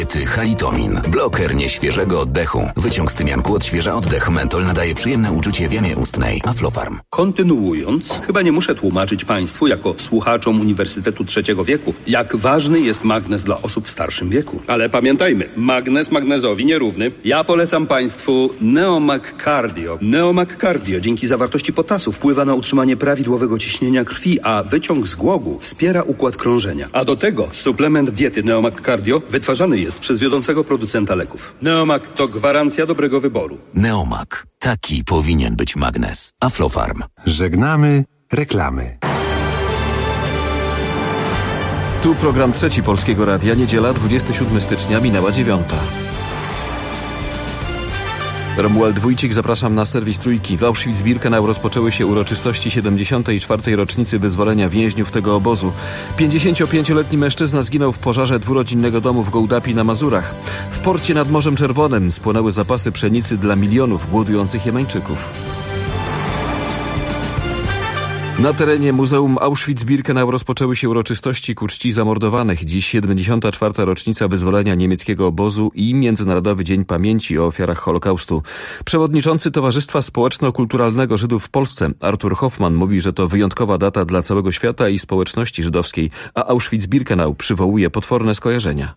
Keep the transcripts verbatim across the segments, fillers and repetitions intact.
Halitomin. Bloker nieświeżego oddechu. Wyciąg z tymianku odświeża oddech. Mentol nadaje przyjemne uczucie w jamie ustnej. Aflofarm. Kontynuując, chyba nie muszę tłumaczyć Państwu, jako słuchaczom Uniwersytetu Trzeciego Wieku, jak ważny jest magnez dla osób w starszym wieku. Ale pamiętajmy, magnez magnezowi nierówny. Ja polecam Państwu Neomag Cardio. Neomag Cardio dzięki zawartości potasu wpływa na utrzymanie prawidłowego ciśnienia krwi, a wyciąg z głogu wspiera układ krążenia. A do tego suplement diety Neomag Cardio wytwarzany jest przez wiodącego producenta leków. Neomag to gwarancja dobrego wyboru. Neomag. Taki powinien być magnez. Aflofarm. Żegnamy reklamy. Tu program Trzeci Polskiego Radia. Niedziela, dwudziestego siódmego stycznia, minęła dziewiąta. Romuald Wójcik, zapraszam na serwis Trójki. W Auschwitz-Birkenau rozpoczęły się uroczystości siedemdziesiątej czwartej rocznicy wyzwolenia więźniów tego obozu. pięćdziesięciopięcioletni mężczyzna zginął w pożarze dwurodzinnego domu w Gołdapi na Mazurach. W porcie nad Morzem Czerwonym spłonęły zapasy pszenicy dla milionów głodujących Jemańczyków. Na terenie Muzeum Auschwitz-Birkenau rozpoczęły się uroczystości ku czci zamordowanych. Dziś siedemdziesiąta czwarta rocznica wyzwolenia niemieckiego obozu i Międzynarodowy Dzień Pamięci o ofiarach Holokaustu. Przewodniczący Towarzystwa Społeczno-Kulturalnego Żydów w Polsce, Artur Hoffman, mówi, że to wyjątkowa data dla całego świata i społeczności żydowskiej, a Auschwitz-Birkenau przywołuje potworne skojarzenia.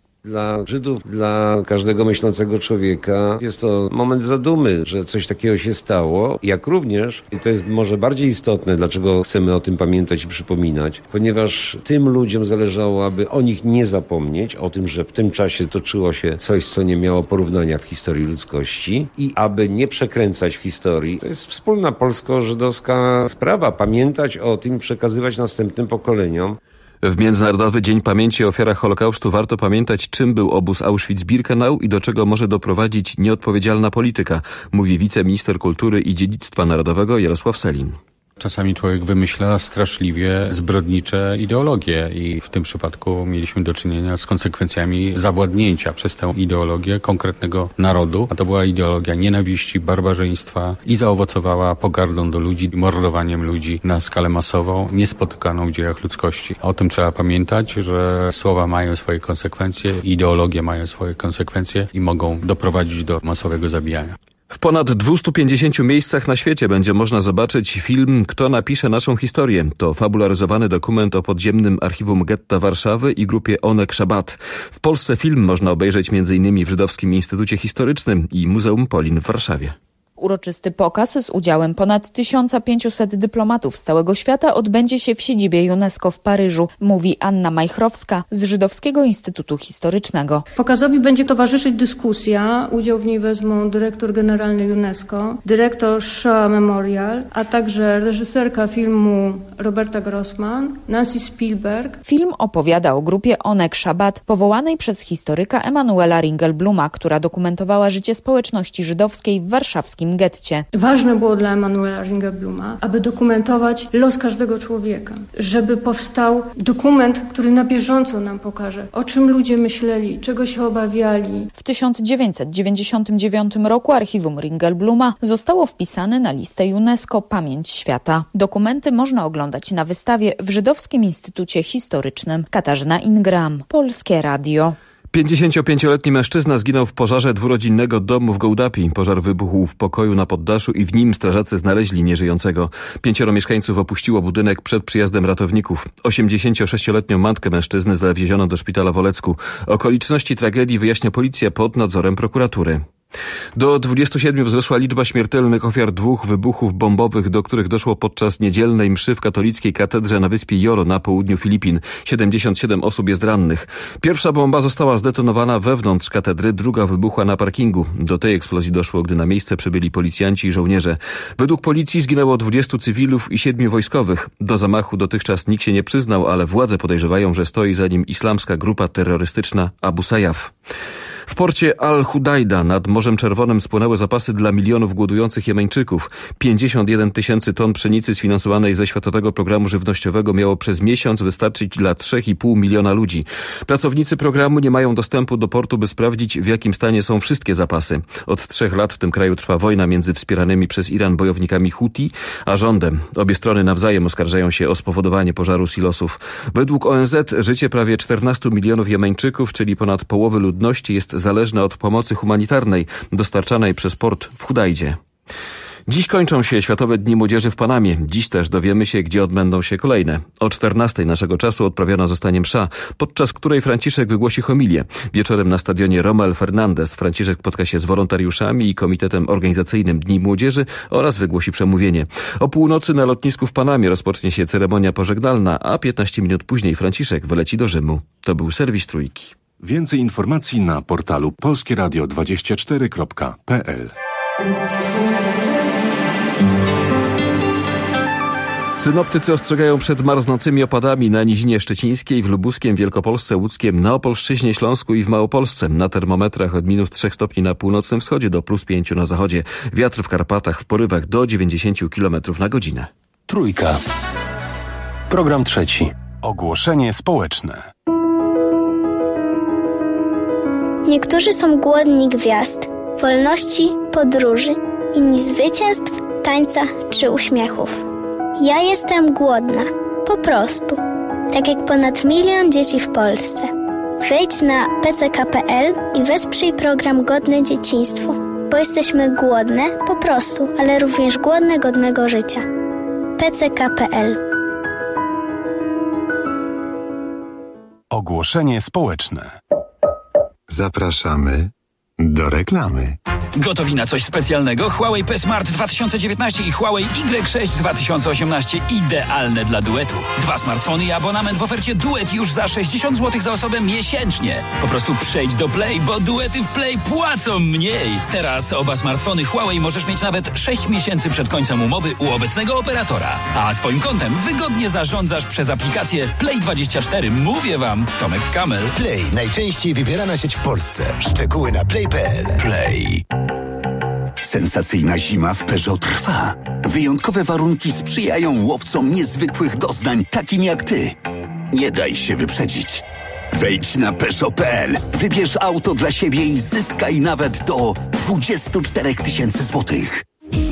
Dla Żydów, dla każdego myślącego człowieka jest to moment zadumy, że coś takiego się stało. Jak również, i to jest może bardziej istotne, dlaczego chcemy o tym pamiętać i przypominać, ponieważ tym ludziom zależało, aby o nich nie zapomnieć, o tym, że w tym czasie toczyło się coś, co nie miało porównania w historii ludzkości i aby nie przekręcać w historii. To jest wspólna polsko-żydowska sprawa. Pamiętać o tym, przekazywać następnym pokoleniom. W Międzynarodowy Dzień Pamięci o ofiarach Holokaustu warto pamiętać, czym był obóz Auschwitz-Birkenau i do czego może doprowadzić nieodpowiedzialna polityka, mówi wiceminister kultury i dziedzictwa narodowego Jarosław Sellin. Czasami człowiek wymyśla straszliwie zbrodnicze ideologie i w tym przypadku mieliśmy do czynienia z konsekwencjami zawładnięcia przez tę ideologię konkretnego narodu, a to była ideologia nienawiści, barbarzyństwa i zaowocowała pogardą do ludzi, mordowaniem ludzi na skalę masową, niespotykaną w dziejach ludzkości. O tym trzeba pamiętać, że słowa mają swoje konsekwencje, ideologie mają swoje konsekwencje i mogą doprowadzić do masowego zabijania. W ponad dwustu pięćdziesięciu miejscach na świecie będzie można zobaczyć film Kto napisze naszą historię. To fabularyzowany dokument o podziemnym archiwum getta Warszawy i grupie Onek Szabat. W Polsce film można obejrzeć między innymi w Żydowskim Instytucie Historycznym i Muzeum Polin w Warszawie. Uroczysty pokaz z udziałem ponad tysiąc pięćset dyplomatów z całego świata odbędzie się w siedzibie UNESCO w Paryżu, mówi Anna Majchrowska z Żydowskiego Instytutu Historycznego. Pokazowi będzie towarzyszyć dyskusja. Udział w niej wezmą dyrektor generalny UNESCO, dyrektor Shoah Memorial, a także reżyserka filmu Roberta Grossman, Nancy Spielberg. Film opowiada o grupie Onek Szabat, powołanej przez historyka Emanuela Ringelbluma, która dokumentowała życie społeczności żydowskiej w warszawskim getcie. Ważne było dla Emanuela Ringelbluma, aby dokumentować los każdego człowieka, żeby powstał dokument, który na bieżąco nam pokaże, o czym ludzie myśleli, czego się obawiali. W tysiąc dziewięćset dziewięćdziesiątym dziewiątym roku archiwum Ringelbluma zostało wpisane na listę UNESCO Pamięć Świata. Dokumenty można oglądać na wystawie w Żydowskim Instytucie Historycznym. Katarzyna Ingram, Polskie Radio. pięćdziesięciopięcioletni mężczyzna zginął w pożarze dwurodzinnego domu w Gołdapi. Pożar wybuchł w pokoju na poddaszu i w nim strażacy znaleźli nieżyjącego. Pięcioro mieszkańców opuściło budynek przed przyjazdem ratowników. osiemdziesięciosześcioletnią matkę mężczyzny zawieziono do szpitala w Olecku. Okoliczności tragedii wyjaśnia policja pod nadzorem prokuratury. Do dwudziestu siedmiu wzrosła liczba śmiertelnych ofiar dwóch wybuchów bombowych, do których doszło podczas niedzielnej mszy w katolickiej katedrze na wyspie Jolo na południu Filipin. siedemdziesiąt siedem osób jest rannych. Pierwsza bomba została zdetonowana wewnątrz katedry, druga wybuchła na parkingu. Do tej eksplozji doszło, gdy na miejsce przybyli policjanci i żołnierze. Według policji zginęło dwudziestu cywilów i siedmiu wojskowych. Do zamachu dotychczas nikt się nie przyznał, ale władze podejrzewają, że stoi za nim islamska grupa terrorystyczna Abu Sayyaf. W porcie Al-Hudajda nad Morzem Czerwonym spłynęły zapasy dla milionów głodujących Jemeńczyków. pięćdziesiąt jeden tysięcy ton pszenicy sfinansowanej ze Światowego Programu Żywnościowego miało przez miesiąc wystarczyć dla trzech i pół miliona ludzi. Pracownicy programu nie mają dostępu do portu, by sprawdzić, w jakim stanie są wszystkie zapasy. Od trzech lat w tym kraju trwa wojna między wspieranymi przez Iran bojownikami Huti a rządem. Obie strony nawzajem oskarżają się o spowodowanie pożaru silosów. Według O N Z życie prawie czternastu milionów Jemeńczyków, czyli ponad połowy ludności, jest zależne od pomocy humanitarnej dostarczanej przez port w Hudajdzie. Dziś kończą się Światowe Dni Młodzieży w Panamie. Dziś też dowiemy się, gdzie odbędą się kolejne. O czternastej naszego czasu odprawiona zostanie msza, podczas której Franciszek wygłosi homilię. Wieczorem na stadionie Rommel Fernández Franciszek spotka się z wolontariuszami i komitetem organizacyjnym Dni Młodzieży oraz wygłosi przemówienie. O północy na lotnisku w Panamie rozpocznie się ceremonia pożegnalna, a piętnaście minut później Franciszek wyleci do Rzymu. To był serwis Trójki. Więcej informacji na portalu polskie radio dwadzieścia cztery kropka p l. Synoptycy ostrzegają przed marznącymi opadami na Nizinie Szczecińskiej, w Lubuskiem, Wielkopolsce, Łódzkiem, na Opolszczyźnie, Śląsku i w Małopolsce. Na termometrach od minus trzech stopni na północnym wschodzie do plus pięciu na zachodzie. Wiatr w Karpatach w porywach do dziewięćdziesięciu kilometrów na godzinę. Trójka. Program trzeci. Ogłoszenie społeczne. Niektórzy są głodni gwiazd, wolności, podróży, inni zwycięstw, tańca czy uśmiechów. Ja jestem głodna, po prostu, tak jak ponad milion dzieci w Polsce. Wejdź na p c k kropka p l i wesprzyj program Godne Dzieciństwo, bo jesteśmy głodne, po prostu, ale również głodne godnego życia. p c k kropka p l. Ogłoszenie społeczne. Zapraszamy do reklamy. Gotowi na coś specjalnego? Huawei P Smart dwa tysiące dziewiętnaście i Huawei Y sześć dwa tysiące osiemnaście idealne dla duetu. Dwa smartfony i abonament w ofercie duet już za sześćdziesiąt złotych za osobę miesięcznie. Po prostu przejdź do Play, bo duety w Play płacą mniej. Teraz oba smartfony Huawei możesz mieć nawet sześć miesięcy przed końcem umowy u obecnego operatora. A swoim kontem wygodnie zarządzasz przez aplikację Play dwadzieścia cztery. Mówię wam, Tomek Kamel. Play, najczęściej wybierana sieć w Polsce. Szczegóły na play kropka p l. Play. Sensacyjna zima w Peugeot trwa. Wyjątkowe warunki sprzyjają łowcom niezwykłych doznań, takim jak ty. Nie daj się wyprzedzić. Wejdź na peugeot kropka p l, wybierz auto dla siebie i zyskaj nawet do dwadzieścia cztery tysiące złotych.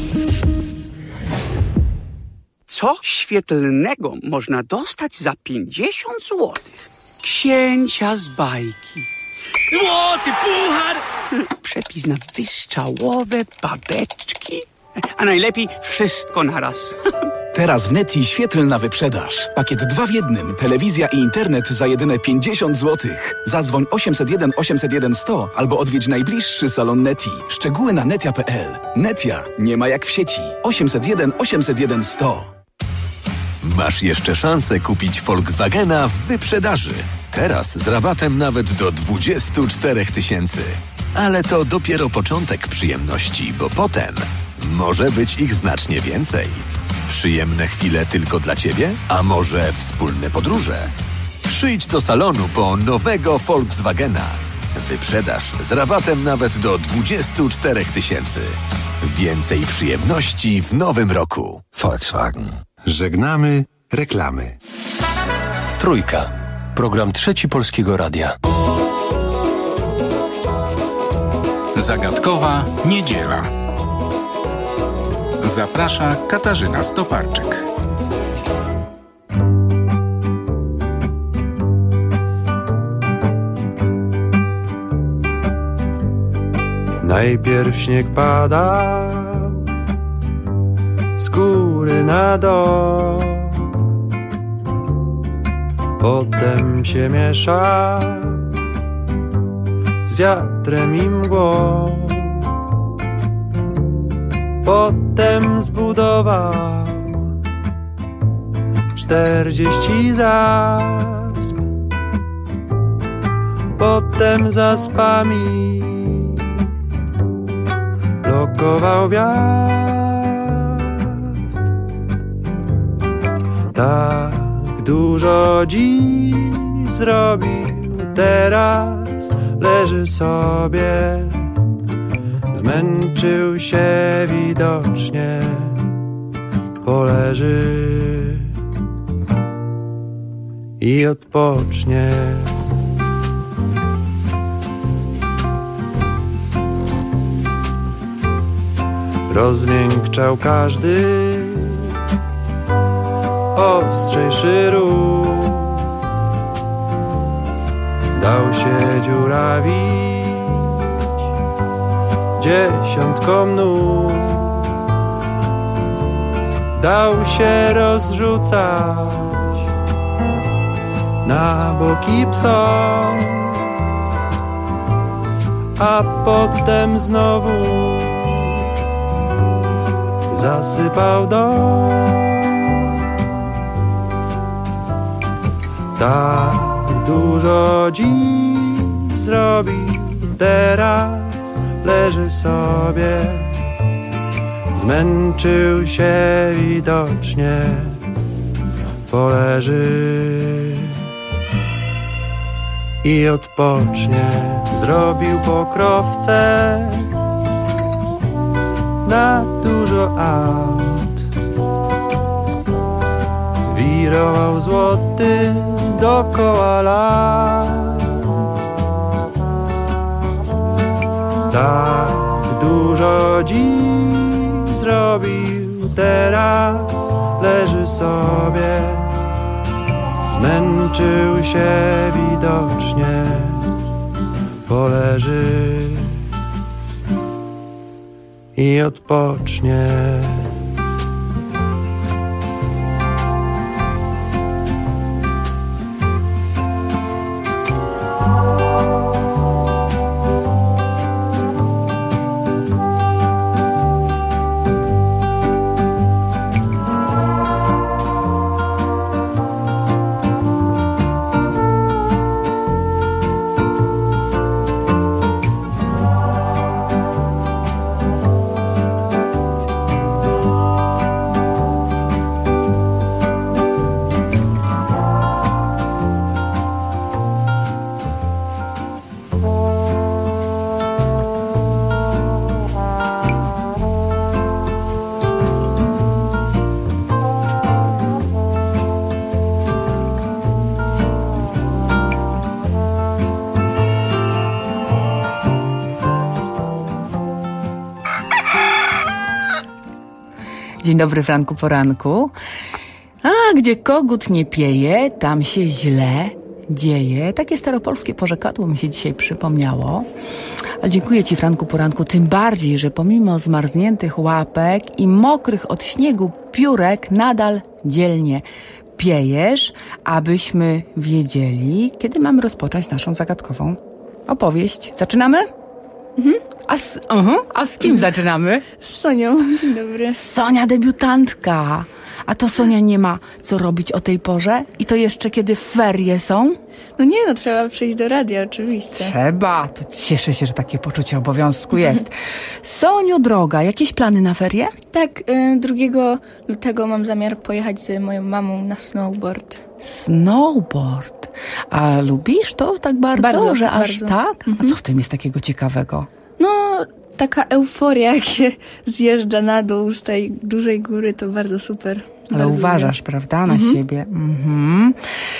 Co świetlnego można dostać za pięćdziesiąt złotych? Księcia z bajki. Złoty puchar! Przepis na wystrzałowe babeczki. A najlepiej wszystko naraz. Teraz w Neti świetlna wyprzedaż. Pakiet dwa w jednym. Telewizja i internet za jedyne pięćdziesiąt złotych. Zadzwoń osiemset jeden osiemset jeden sto albo odwiedź najbliższy salon Neti. Szczegóły na netia kropka p l. Netia nie ma jak w sieci. osiemset jeden osiemset jeden sto. Masz jeszcze szansę kupić Volkswagena w wyprzedaży. Teraz z rabatem nawet do dwadzieścia cztery tysięcy. Ale to dopiero początek przyjemności, bo potem może być ich znacznie więcej. Przyjemne chwile tylko dla Ciebie? A może wspólne podróże? Przyjdź do salonu po nowego Volkswagena. Wyprzedaż z rabatem nawet do dwadzieścia cztery tysięcy. Więcej przyjemności w nowym roku. Volkswagen. Żegnamy reklamy. Trójka. Program trzeci Polskiego Radia. Zagadkowa niedziela. Zaprasza Katarzyna Stoparczyk. Najpierw śnieg padał z góry na dół, potem się mieszał z wiatrem i mgłą, potem zbudował czterdzieści zasp, potem zaspami blokował wjazd. Tak dużo dziś zrobił teraz, leży sobie. Zmęczył się widocznie, poleży i odpocznie. Rozmiękczał każdy ostrzejszy ruch, dał się dziurawić dziesiątkom nóg, dał się rozrzucać na boki psom, a potem znowu zasypał dom. Tak dużo dziś zrobił, teraz leży sobie. Zmęczył się widocznie, poleży i odpocznie. Zrobił pokrowce na dużo aut, wirował złoty dokoła lat. Tak dużo dziś zrobił, teraz leży sobie. Zmęczył się widocznie, poleży i odpocznie. Dzień dobry, Franku Poranku. A gdzie kogut nie pieje, tam się źle dzieje. Takie staropolskie porzekadło mi się dzisiaj przypomniało. A dziękuję Ci, Franku Poranku, tym bardziej, że pomimo zmarzniętych łapek i mokrych od śniegu piórek nadal dzielnie piejesz, abyśmy wiedzieli, kiedy mamy rozpocząć naszą zagadkową opowieść. Zaczynamy? Mhm. A z, uh-huh. A z kim zaczynamy? Z Sonią. Dzień dobry. Sonia, debiutantka. A to Sonia nie ma co robić o tej porze? I to jeszcze kiedy ferie są? No nie, no trzeba przyjść do radia, oczywiście. Trzeba. To cieszę się, że takie poczucie obowiązku jest. Soniu, droga, jakieś plany na ferie? Tak, drugiego lutego mam zamiar pojechać z moją mamą na snowboard. Snowboard? A lubisz to tak bardzo, bardzo że aż bardzo. tak? Mhm. A co w tym jest takiego ciekawego? No, taka euforia, jak się zjeżdża na dół z tej dużej góry, to bardzo super. Ale bardzo uważasz, lubię. prawda, na Mhm. siebie. Mhm.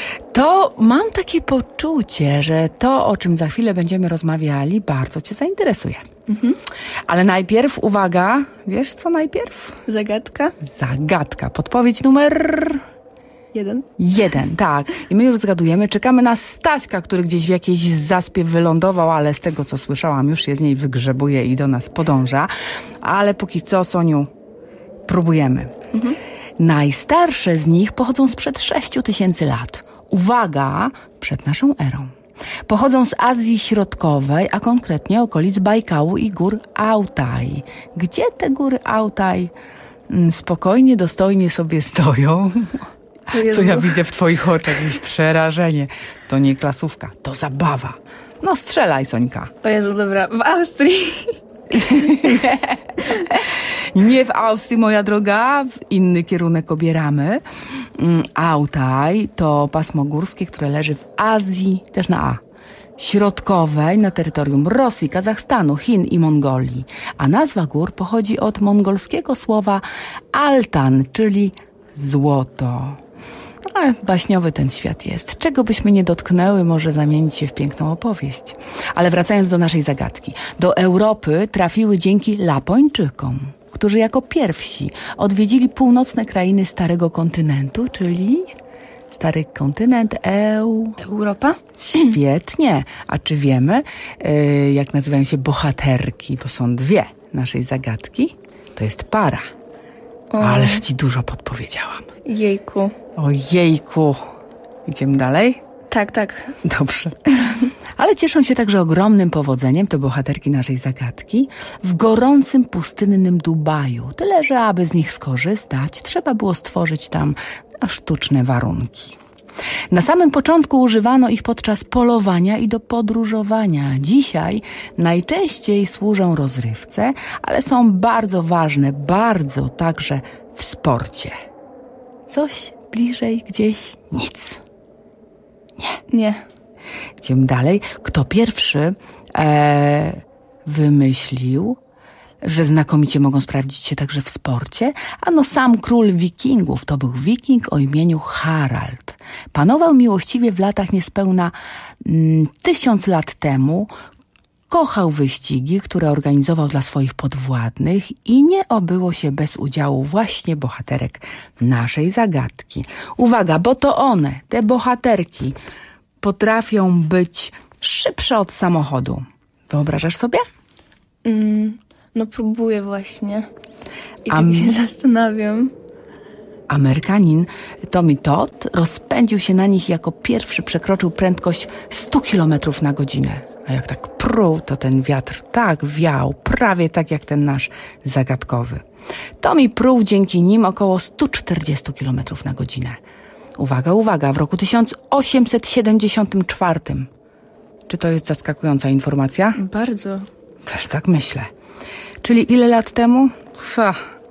To mam takie poczucie, że to, o czym za chwilę będziemy rozmawiali, bardzo Cię zainteresuje. Mhm. Ale najpierw, uwaga, wiesz co najpierw? Zagadka? Zagadka. Podpowiedź numer... Jeden? Jeden, tak. I my już zgadujemy. Czekamy na Staśka, który gdzieś w jakiejś zaspie wylądował, ale z tego, co słyszałam, już się z niej wygrzebuje i do nas podąża. Ale póki co, Soniu, próbujemy. Mhm. Najstarsze z nich pochodzą sprzed sześciu tysięcy lat. Uwaga, przed naszą erą. Pochodzą z Azji Środkowej, a konkretnie okolic Bajkału i gór Altaj. Gdzie te góry Altaj spokojnie, dostojnie sobie stoją? Co ja widzę w twoich oczach, jakieś przerażenie. To nie klasówka, to zabawa. No strzelaj, Sońka. O Jezu, dobra, w Austrii. Nie w Austrii, moja droga, w inny kierunek obieramy. Altaj to pasmo górskie, które leży w Azji, też na A. Środkowej na terytorium Rosji, Kazachstanu, Chin i Mongolii. A nazwa gór pochodzi od mongolskiego słowa altan, czyli złoto. A baśniowy ten świat jest. Czego byśmy nie dotknęły, może zamienić się w piękną opowieść. Ale wracając do naszej zagadki. Do Europy trafiły dzięki Lapończykom, którzy jako pierwsi odwiedzili północne krainy Starego Kontynentu, czyli Stary Kontynent EU... Europa? Świetnie. A czy wiemy, yy, jak nazywają się bohaterki? To są dwie naszej zagadki. To jest para. O. Ależ ci dużo podpowiedziałam. Jejku. Ojejku. Idziemy dalej? Tak, tak. Dobrze. Ale cieszą się także ogromnym powodzeniem, to bohaterki naszej zagadki, w gorącym, pustynnym Dubaju. Tyle, że aby z nich skorzystać, trzeba było stworzyć tam sztuczne warunki. Na samym początku używano ich podczas polowania i do podróżowania. Dzisiaj najczęściej służą rozrywce, ale są bardzo ważne, bardzo także w sporcie. Coś bliżej, gdzieś nic. Nie. Nie. Idziemy dalej. Kto pierwszy e, wymyślił, że znakomicie mogą sprawdzić się także w sporcie? Ano sam król wikingów. To był wiking o imieniu Harald. Panował miłościwie w latach niespełna mm, tysiąc lat temu. Kochał wyścigi, które organizował dla swoich podwładnych i nie obyło się bez udziału właśnie bohaterek naszej zagadki. Uwaga, bo to one, te bohaterki, potrafią być szybsze od samochodu. Wyobrażasz sobie? Mm, no próbuję właśnie. I Am- tak się zastanawiam. Amerykanin Tommy Todd rozpędził się na nich, jako pierwszy przekroczył prędkość sto kilometrów na godzinę. A jak tak pruł, to ten wiatr tak wiał, prawie tak jak ten nasz zagadkowy. Tommy pruł dzięki nim około sto czterdzieści kilometrów na godzinę. Uwaga, uwaga, w roku tysiąc osiemset siedemdziesiątym czwartym. Czy to jest zaskakująca informacja? Bardzo. Też tak myślę. Czyli ile lat temu? Ha.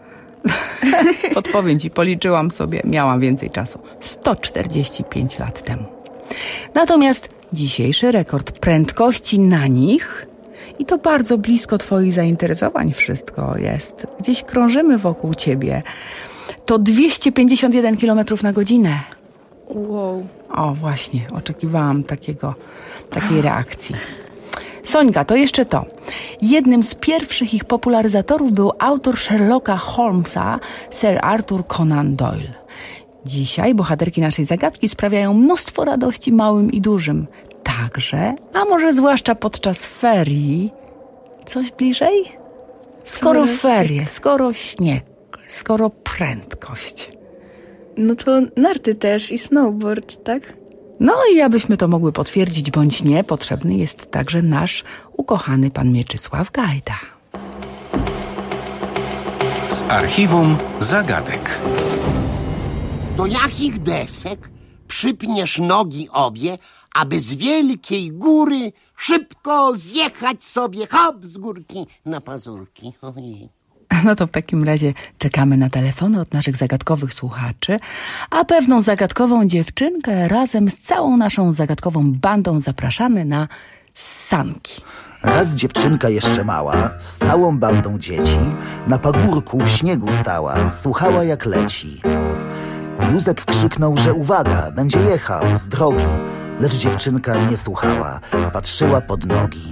Podpowiem ci, policzyłam sobie, miałam więcej czasu. sto czterdzieści pięć lat temu. Natomiast dzisiejszy rekord prędkości na nich, i to bardzo blisko twoich zainteresowań wszystko jest, gdzieś krążymy wokół ciebie, to dwieście pięćdziesiąt jeden kilometrów na godzinę. Wow. O, właśnie, oczekiwałam takiego, takiej reakcji. Sońka, to jeszcze to. Jednym z pierwszych ich popularyzatorów był autor Sherlocka Holmesa, Sir Arthur Conan Doyle. Dzisiaj bohaterki naszej zagadki sprawiają mnóstwo radości małym i dużym. Także, a może zwłaszcza podczas ferii. Coś bliżej? Skoro Coraz ferie, tak. skoro śnieg, skoro prędkość. No to narty też i snowboard, tak? No i abyśmy to mogły potwierdzić bądź nie, potrzebny jest także nasz ukochany pan Mieczysław Gajda. Z archiwum zagadek. Do jakich desek przypniesz nogi obie, aby z wielkiej góry szybko zjechać sobie hop z górki na pazurki? Ojej. No to w takim razie czekamy na telefony od naszych zagadkowych słuchaczy, a pewną zagadkową dziewczynkę razem z całą naszą zagadkową bandą zapraszamy na sanki. Raz dziewczynka jeszcze mała, z całą bandą dzieci, na pagórku w śniegu stała, słuchała jak leci. Józek krzyknął, że uwaga, będzie jechał z drogi, lecz dziewczynka nie słuchała, patrzyła pod nogi.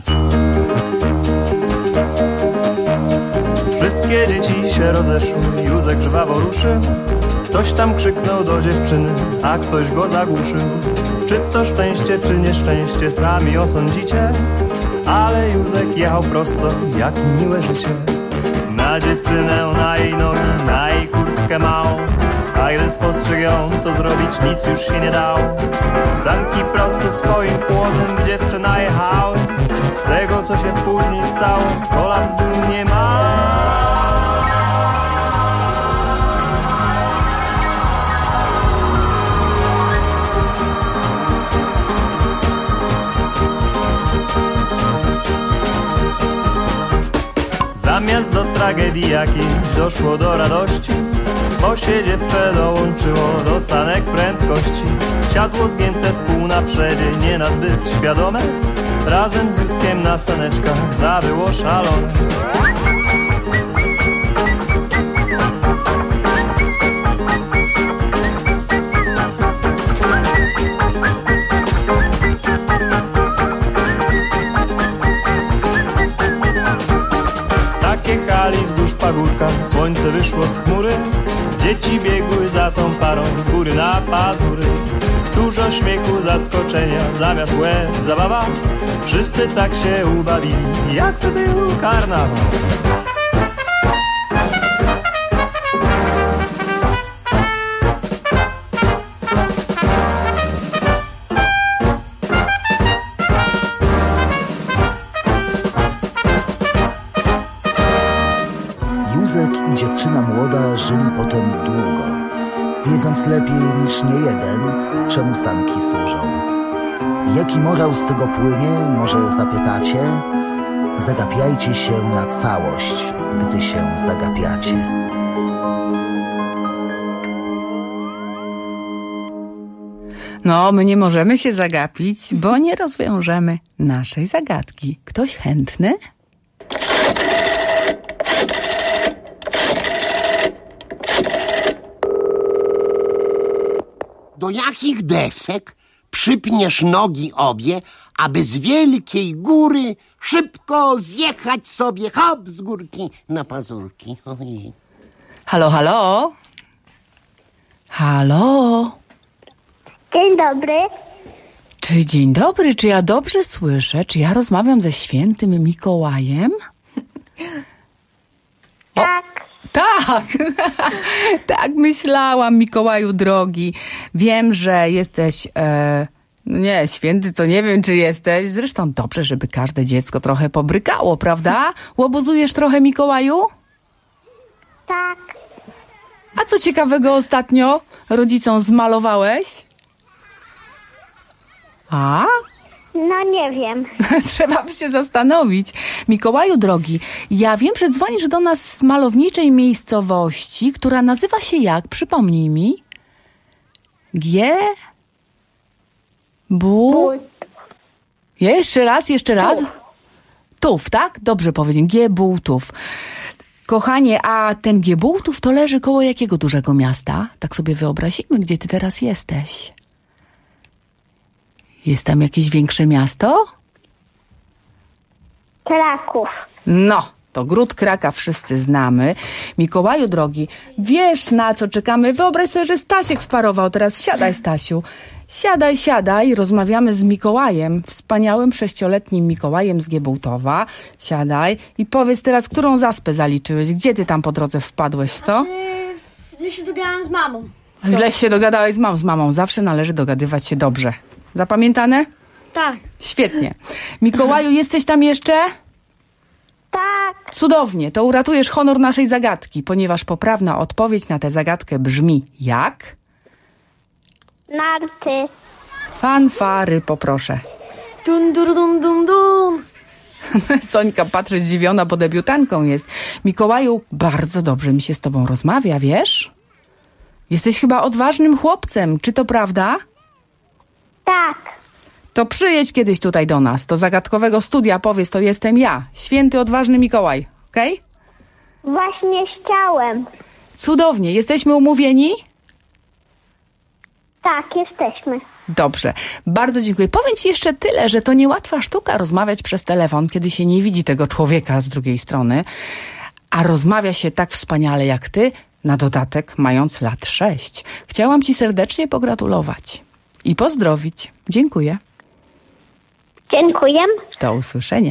Wszystkie dzieci się rozeszły, Józek żwawo ruszył. Ktoś tam krzyknął do dziewczyny, a ktoś go zagłuszył. Czy to szczęście, czy nieszczęście, sami osądzicie. Ale Józek jechał prosto, jak miłe życie. Na dziewczynę, na jej nogi, na jej kurtkę małą. A gdy spostrzegł ją, to zrobić nic już się nie dało. Sanki prosto swoim płozem w dziewczyna jechały. Z tego, co się później stało, kolaps był niemały. Zamiast do tragedii jakiejś doszło do radości, bo się dziewczę dołączyło do sanek prędkości. Siadło zgięte w pół na przedzie, nie na zbyt świadome, razem z Józkiem na saneczkach zawyło szalone. Jechali wzdłuż pagórka, słońce wyszło z chmury. Dzieci biegły za tą parą z góry na pazury. Dużo śmiechu, zaskoczenia, zamiast łez zabawa. Wszyscy tak się ubawili, jak to był karnawał. Józek i dziewczyna młoda żyli potem długo, wiedząc lepiej niż niejeden, czemu sanki służą. Jaki morał z tego płynie, może zapytacie? Zagapiajcie się na całość, gdy się zagapiacie. No, my nie możemy się zagapić, bo nie rozwiążemy naszej zagadki. Ktoś chętny? Do jakich desek przypniesz nogi obie, aby z wielkiej góry szybko zjechać sobie hop z górki na pazurki? Ojej. Halo, halo? Halo? Dzień dobry. Czy dzień dobry, czy ja dobrze słyszę? Czy ja rozmawiam ze świętym Mikołajem? Tak. Tak, tak myślałam, Mikołaju drogi. Wiem, że jesteś, e, nie, święty to nie wiem, czy jesteś. Zresztą dobrze, żeby każde dziecko trochę pobrykało, prawda? Łobuzujesz trochę, Mikołaju? Tak. A co ciekawego ostatnio rodzicom zmalowałeś? A? No nie wiem. Trzeba by się zastanowić. Mikołaju drogi, ja wiem, że dzwonisz do nas z malowniczej miejscowości, która nazywa się jak? Przypomnij mi. G... Bu... Jeszcze raz, jeszcze raz. Tów, tak? Dobrze powiedziałem. Giebultów. Kochanie, a ten Giebultów to leży koło jakiego dużego miasta? Tak sobie wyobrazimy, gdzie ty teraz jesteś. Jest tam jakieś większe miasto? Kraków. No, to Gród Kraków wszyscy znamy. Mikołaju drogi, wiesz na co czekamy? Wyobraź sobie, że Stasiek wparował. Teraz siadaj, Stasiu. Siadaj, siadaj. Rozmawiamy z Mikołajem, wspaniałym sześcioletnim Mikołajem z Giebultowa. Siadaj i powiedz teraz, którą zaspę zaliczyłeś? Gdzie ty tam po drodze wpadłeś, co? Źle się dogadałam z mamą. Źle się dogadałeś z mamą. Z mamą zawsze należy dogadywać się dobrze. Zapamiętane? Tak. Świetnie. Mikołaju, jesteś tam jeszcze? Tak. Cudownie, to uratujesz honor naszej zagadki, ponieważ poprawna odpowiedź na tę zagadkę brzmi jak? Narty. Fanfary, poproszę. Dun, dun, dun, dun, dun. Sońka patrzy zdziwiona, bo debiutanką jest. Mikołaju, bardzo dobrze mi się z tobą rozmawia, wiesz? Jesteś chyba odważnym chłopcem, czy to prawda? Tak. To przyjedź kiedyś tutaj do nas, do zagadkowego studia, powiedz, to jestem ja, święty, odważny Mikołaj, okej? Okay? Właśnie chciałem. Cudownie, jesteśmy umówieni? Tak, jesteśmy. Dobrze, bardzo dziękuję. Powiem ci jeszcze tyle, że to niełatwa sztuka rozmawiać przez telefon, kiedy się nie widzi tego człowieka z drugiej strony, a rozmawia się tak wspaniale jak ty, na dodatek mając lat sześć. Chciałam ci serdecznie pogratulować i pozdrowić. Dziękuję. Dziękuję. Do usłyszenia.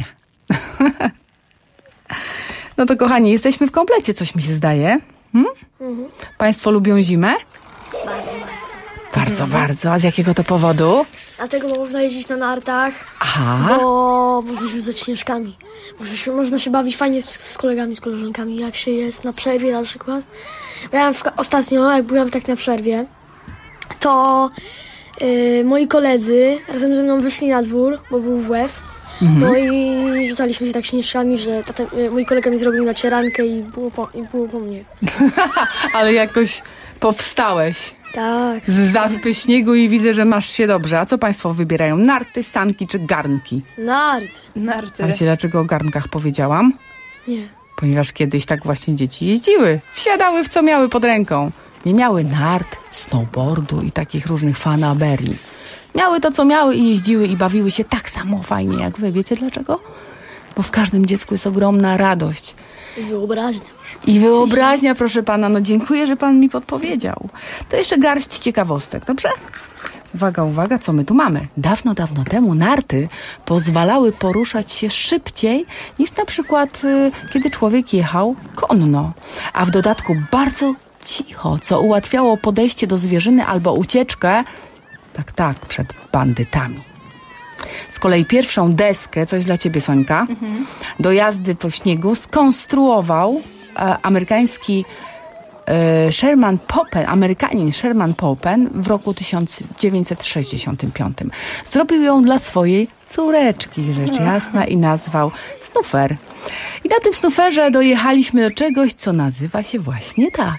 No to kochani, jesteśmy w komplecie, coś mi się zdaje. Hmm? Mhm. Państwo lubią zimę? Bardzo, bardzo. Bardzo, bardzo. A z jakiego to powodu? Dlatego bo można jeździć na nartach, Aha. bo można się rzucać śnieżkami. Można się, można się bawić fajnie z, z kolegami, z koleżankami, jak się jest na przerwie na przykład. Bo ja na przykład ostatnio, jak byłam tak na przerwie, to yy, moi koledzy razem ze mną wyszli na dwór, bo był W F. Mhm. No i rzucaliśmy się tak śnieżkami, że tata, yy, mój kolega mi zrobił nacierankę i było po, i było po mnie. Ale jakoś powstałeś. Tak. Z zaspy śniegu i widzę, że masz się dobrze. A co państwo wybierają? Narty, sanki czy garnki? Narty. Narty. A wiecie, dlaczego o garnkach powiedziałam? Nie. Ponieważ kiedyś tak właśnie dzieci jeździły. Wsiadały w co miały pod ręką. Nie miały nart, snowboardu i takich różnych fanaberii. Miały to, co miały i jeździły i bawiły się tak samo fajnie jak wy. Wiecie dlaczego? Bo w każdym dziecku jest ogromna radość. I wyobraźnia. I wyobraźnia, proszę pana. No dziękuję, że pan mi podpowiedział. To jeszcze garść ciekawostek, dobrze? Uwaga, uwaga, co my tu mamy? Dawno, dawno temu narty pozwalały poruszać się szybciej niż na przykład y, kiedy człowiek jechał konno. A w dodatku bardzo cicho, co ułatwiało podejście do zwierzyny albo ucieczkę, tak, tak, przed bandytami. Z kolei pierwszą deskę, coś dla ciebie, Sońka, mhm. do jazdy po śniegu skonstruował e, amerykański e, Sherman Popen, Amerykanin Sherman Popen w roku tysiąc dziewięćset sześćdziesiątym piątym. Zrobił ją dla swojej córeczki, rzecz jasna, i nazwał Snuffer. I na tym Snufferze dojechaliśmy do czegoś, co nazywa się właśnie tak.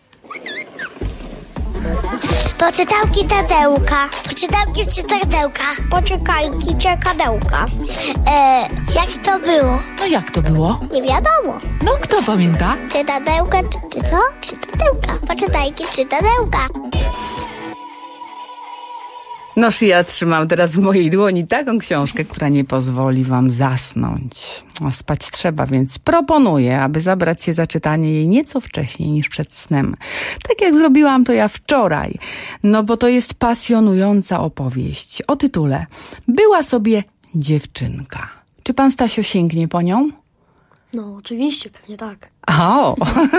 Poczytałki Tadełka. Poczytałki czytadełka. Poczekajki czekadełka. E, jak to było? No jak to było? Nie wiadomo. No kto pamięta? Czytadełka, czy, czy co? Czytadełka. Poczytajki czytadełka. Noż ja trzymam teraz w mojej dłoni taką książkę, która nie pozwoli wam zasnąć. A spać trzeba, więc proponuję, aby zabrać się za czytanie jej nieco wcześniej niż przed snem. Tak jak zrobiłam to ja wczoraj. No bo to jest pasjonująca opowieść o tytule Była sobie dziewczynka. Czy pan Stasio sięgnie po nią? No oczywiście, pewnie tak. O,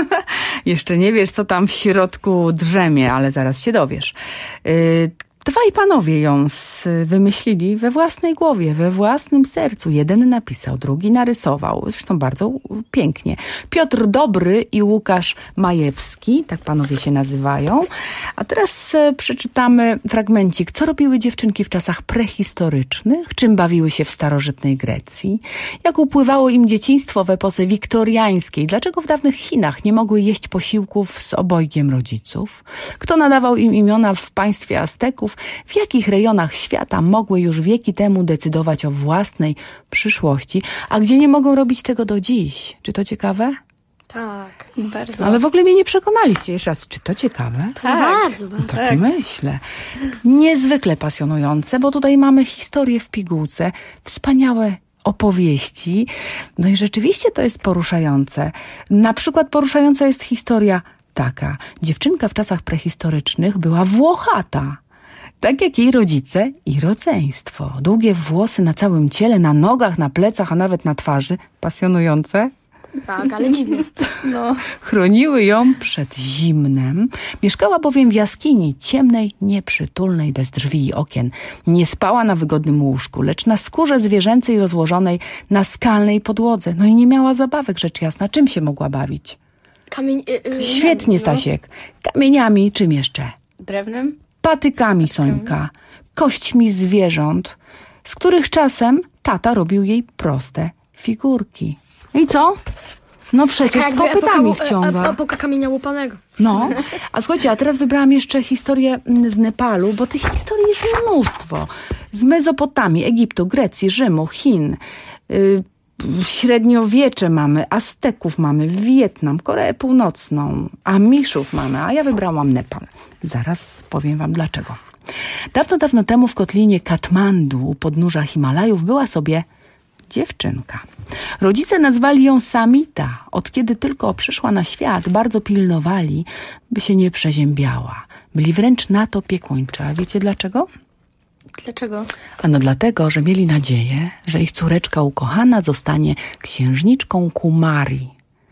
jeszcze nie wiesz, co tam w środku drzemie, ale zaraz się dowiesz. Yy, Dwaj panowie ją wymyślili we własnej głowie, we własnym sercu. Jeden napisał, drugi narysował. Zresztą bardzo pięknie. Piotr Dobry i Łukasz Majewski, tak panowie się nazywają. A teraz przeczytamy fragmencik. Co robiły dziewczynki w czasach prehistorycznych? Czym bawiły się w starożytnej Grecji? Jak upływało im dzieciństwo w epoce wiktoriańskiej? Dlaczego w dawnych Chinach nie mogły jeść posiłków z obojgiem rodziców? Kto nadawał im imiona w państwie Azteków? W jakich rejonach świata mogły już wieki temu decydować o własnej przyszłości, a gdzie nie mogą robić tego do dziś? Czy to ciekawe? Tak, bardzo. Ale w ogóle mnie nie przekonaliście. Jeszcze raz, czy to ciekawe? Tak, bardzo, bardzo. Tak, tak myślę. Niezwykle pasjonujące, bo tutaj mamy historię w pigułce, wspaniałe opowieści. No i rzeczywiście to jest poruszające. Na przykład poruszająca jest historia taka. Dziewczynka w czasach prehistorycznych była włochata. Tak jak jej rodzice i rodzeństwo. Długie włosy na całym ciele, na nogach, na plecach, a nawet na twarzy. Pasjonujące. Tak, ale dziwnie. No. Chroniły ją przed zimnem. Mieszkała bowiem w jaskini, ciemnej, nieprzytulnej, bez drzwi i okien. Nie spała na wygodnym łóżku, lecz na skórze zwierzęcej rozłożonej na skalnej podłodze. No i nie miała zabawek, rzecz jasna. Czym się mogła bawić? Kamień... Y, y, Świetnie, no. Stasiek. Kamieniami, czym jeszcze? Drewnem? Patykami, Sońka. Kośćmi zwierząt, z których czasem tata robił jej proste figurki. I co? No przecież z kopytami wciąga. Epoka kamienia łupanego. No, a słuchajcie, a teraz wybrałam jeszcze historię z Nepalu, bo tych historii jest mnóstwo. Z Mezopotamii, Egiptu, Grecji, Rzymu, Chin. Yy, średniowiecze mamy, Azteków mamy, Wietnam, Koreę Północną, Amiszów mamy, a ja wybrałam Nepal. Zaraz powiem wam dlaczego. Dawno, dawno temu w kotlinie Katmandu u podnóża Himalajów była sobie dziewczynka. Rodzice nazwali ją Samita. Od kiedy tylko przyszła na świat, bardzo pilnowali, by się nie przeziębiała. Byli wręcz na to piekuńczy. A wiecie dlaczego? Dlaczego? Ano dlatego, że mieli nadzieję, że ich córeczka ukochana zostanie księżniczką Kumari.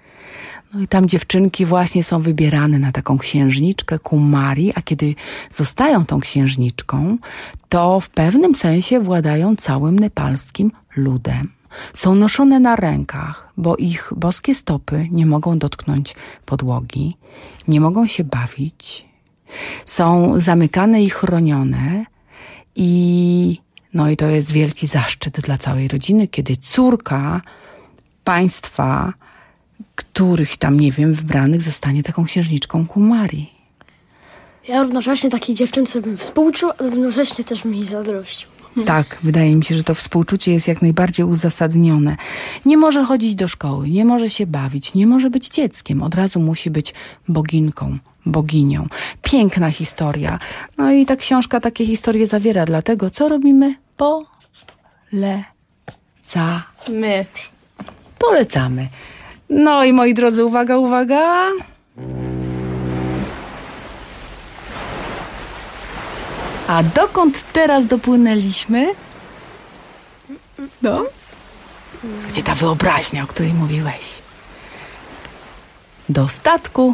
No i tam dziewczynki właśnie są wybierane na taką księżniczkę Kumari, a kiedy zostają tą księżniczką, to w pewnym sensie władają całym nepalskim ludem. Są noszone na rękach, bo ich boskie stopy nie mogą dotknąć podłogi, nie mogą się bawić, są zamykane i chronione i no i to jest wielki zaszczyt dla całej rodziny, kiedy córka państwa, których tam, nie wiem, wybranych zostanie taką księżniczką Kumari. Ja równocześnie takiej dziewczynce bym współczuł, a równocześnie też mi zazdrościł. Tak, wydaje mi się, że to współczucie jest jak najbardziej uzasadnione. Nie może chodzić do szkoły, nie może się bawić, nie może być dzieckiem. Od razu musi być boginką, boginią. Piękna historia. No i ta książka takie historie zawiera. Dlatego co robimy? Polecamy. My. Polecamy. No i moi drodzy, uwaga, uwaga. A dokąd teraz dopłynęliśmy? No? Gdzie ta wyobraźnia, o której mówiłeś? Do statku,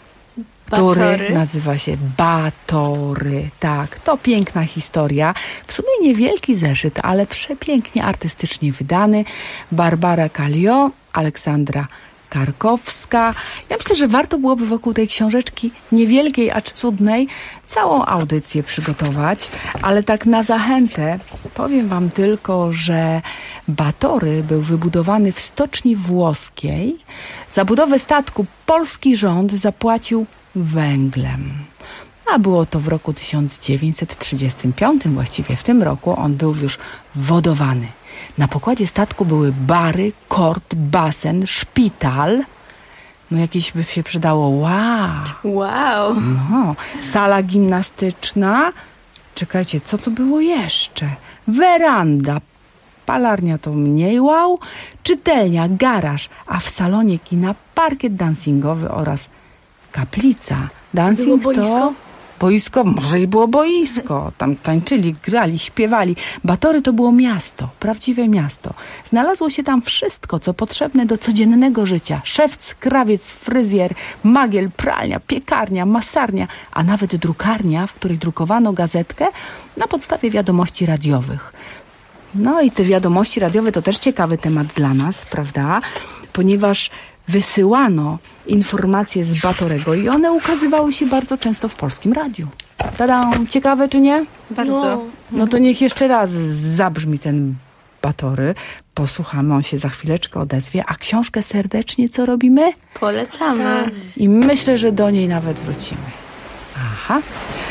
który Batory. nazywa się Batory. Tak, to piękna historia. W sumie niewielki zeszyt, ale przepięknie artystycznie wydany. Barbara Kallio, Aleksandra Karkowska. Ja myślę, że warto byłoby wokół tej książeczki niewielkiej, acz cudnej, całą audycję przygotować, ale tak na zachętę powiem wam tylko, że Batory był wybudowany w stoczni włoskiej. Za budowę statku polski rząd zapłacił węglem. A było to w roku tysiąc dziewięćset trzydziestym piątym, właściwie w tym roku on był już wodowany. Na pokładzie statku były bary, kort, basen, szpital. No jakieś by się przydało. Wow! Wow! No, sala gimnastyczna. Czekajcie, co to było jeszcze? Weranda. Palarnia to mniej wow. Czytelnia, garaż, a w salonie kina parkiet dancingowy oraz kaplica. Dancing Było boisko? to... Boisko, może i było boisko. Tam tańczyli, grali, śpiewali. Batory to było miasto, prawdziwe miasto. Znalazło się tam wszystko, co potrzebne do codziennego życia. Szewc, krawiec, fryzjer, magiel, pralnia, piekarnia, masarnia, a nawet drukarnia, w której drukowano gazetkę na podstawie wiadomości radiowych. No i te wiadomości radiowe to też ciekawy temat dla nas, prawda? Ponieważ wysyłano informacje z Batorego i one ukazywały się bardzo często w Polskim Radiu. Tada! Ciekawe czy nie? Bardzo. No. No to niech jeszcze raz zabrzmi ten Batory. Posłuchamy, on się za chwileczkę odezwie. A książkę serdecznie co robimy? Polecamy. I myślę, że do niej nawet wrócimy. Aha.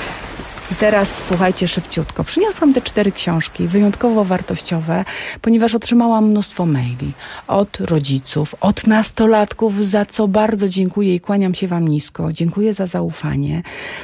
I teraz słuchajcie szybciutko. Przyniosłam te cztery książki, wyjątkowo wartościowe, ponieważ otrzymałam mnóstwo maili od rodziców, od nastolatków, za co bardzo dziękuję i kłaniam się wam nisko. Dziękuję za zaufanie,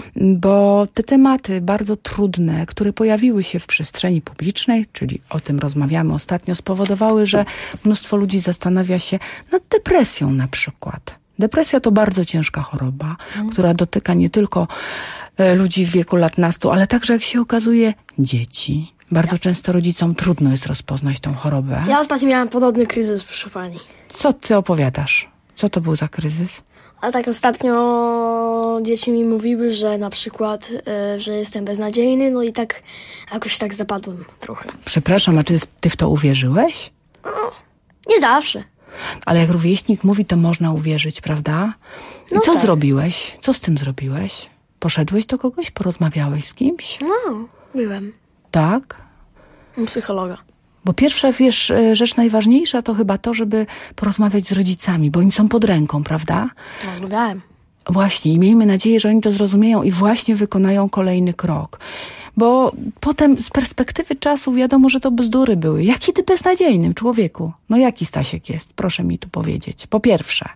bo te tematy bardzo trudne, które pojawiły się w przestrzeni publicznej, czyli o tym rozmawiamy ostatnio, spowodowały, że mnóstwo ludzi zastanawia się nad depresją na przykład. Depresja to bardzo ciężka choroba, mm. która dotyka nie tylko ludzi w wieku lat nastu, ale także, jak się okazuje, dzieci. Bardzo często rodzicom trudno jest rozpoznać tą chorobę. Ja ostatnio miałam podobny kryzys, proszę pani. Co ty opowiadasz? Co to był za kryzys? A tak ostatnio dzieci mi mówiły, że na przykład, y, że jestem beznadziejny, no i tak jakoś tak zapadłem trochę. Przepraszam, a czy ty w to uwierzyłeś? No, nie zawsze. Ale jak rówieśnik mówi, to można uwierzyć, prawda? I No co tak. zrobiłeś? Co z tym zrobiłeś? Poszedłeś do kogoś? Porozmawiałeś z kimś? No, byłem. Tak? U psychologa. Bo pierwsza, wiesz, rzecz najważniejsza to chyba to, żeby porozmawiać z rodzicami, bo oni są pod ręką, prawda? Rozmawiałem. Właśnie i miejmy nadzieję, że oni to zrozumieją i właśnie wykonają kolejny krok. Bo potem z perspektywy czasu wiadomo, że to bzdury były. Jaki ty beznadziejnym człowieku? No jaki Stasiek jest? Proszę mi tu powiedzieć. Po pierwsze.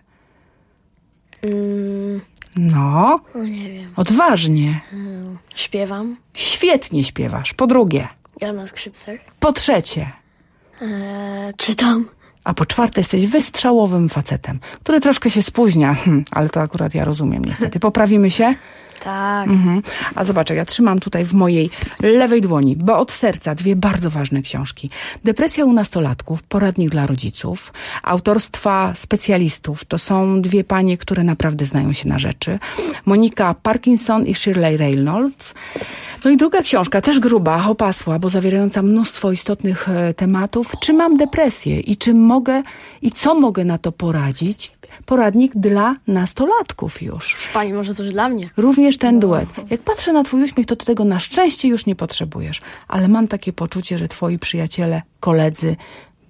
Mm, No. no nie wiem. Odważnie. Mm, śpiewam. Świetnie śpiewasz. Po drugie. Gram na skrzypcach. Po trzecie. Eee, czytam. A po czwarte jesteś wystrzałowym facetem, który troszkę się spóźnia. Hm, ale to akurat ja rozumiem niestety. Poprawimy się? Tak. Mhm. A zobacz, ja trzymam tutaj w mojej lewej dłoni, bo od serca dwie bardzo ważne książki. Depresja u nastolatków, poradnik dla rodziców, autorstwa specjalistów. To są dwie panie, które naprawdę znają się na rzeczy. Monika Parkinson i Shirley Reynolds. No i druga książka, też gruba, opasła, bo zawierająca mnóstwo istotnych e, tematów. Czy mam depresję i czy mogę i co mogę na to poradzić? Poradnik dla nastolatków już. Pani, może coś dla mnie? Również ten duet. Jak patrzę na twój uśmiech, to ty tego na szczęście już nie potrzebujesz. Ale mam takie poczucie, że twoi przyjaciele, koledzy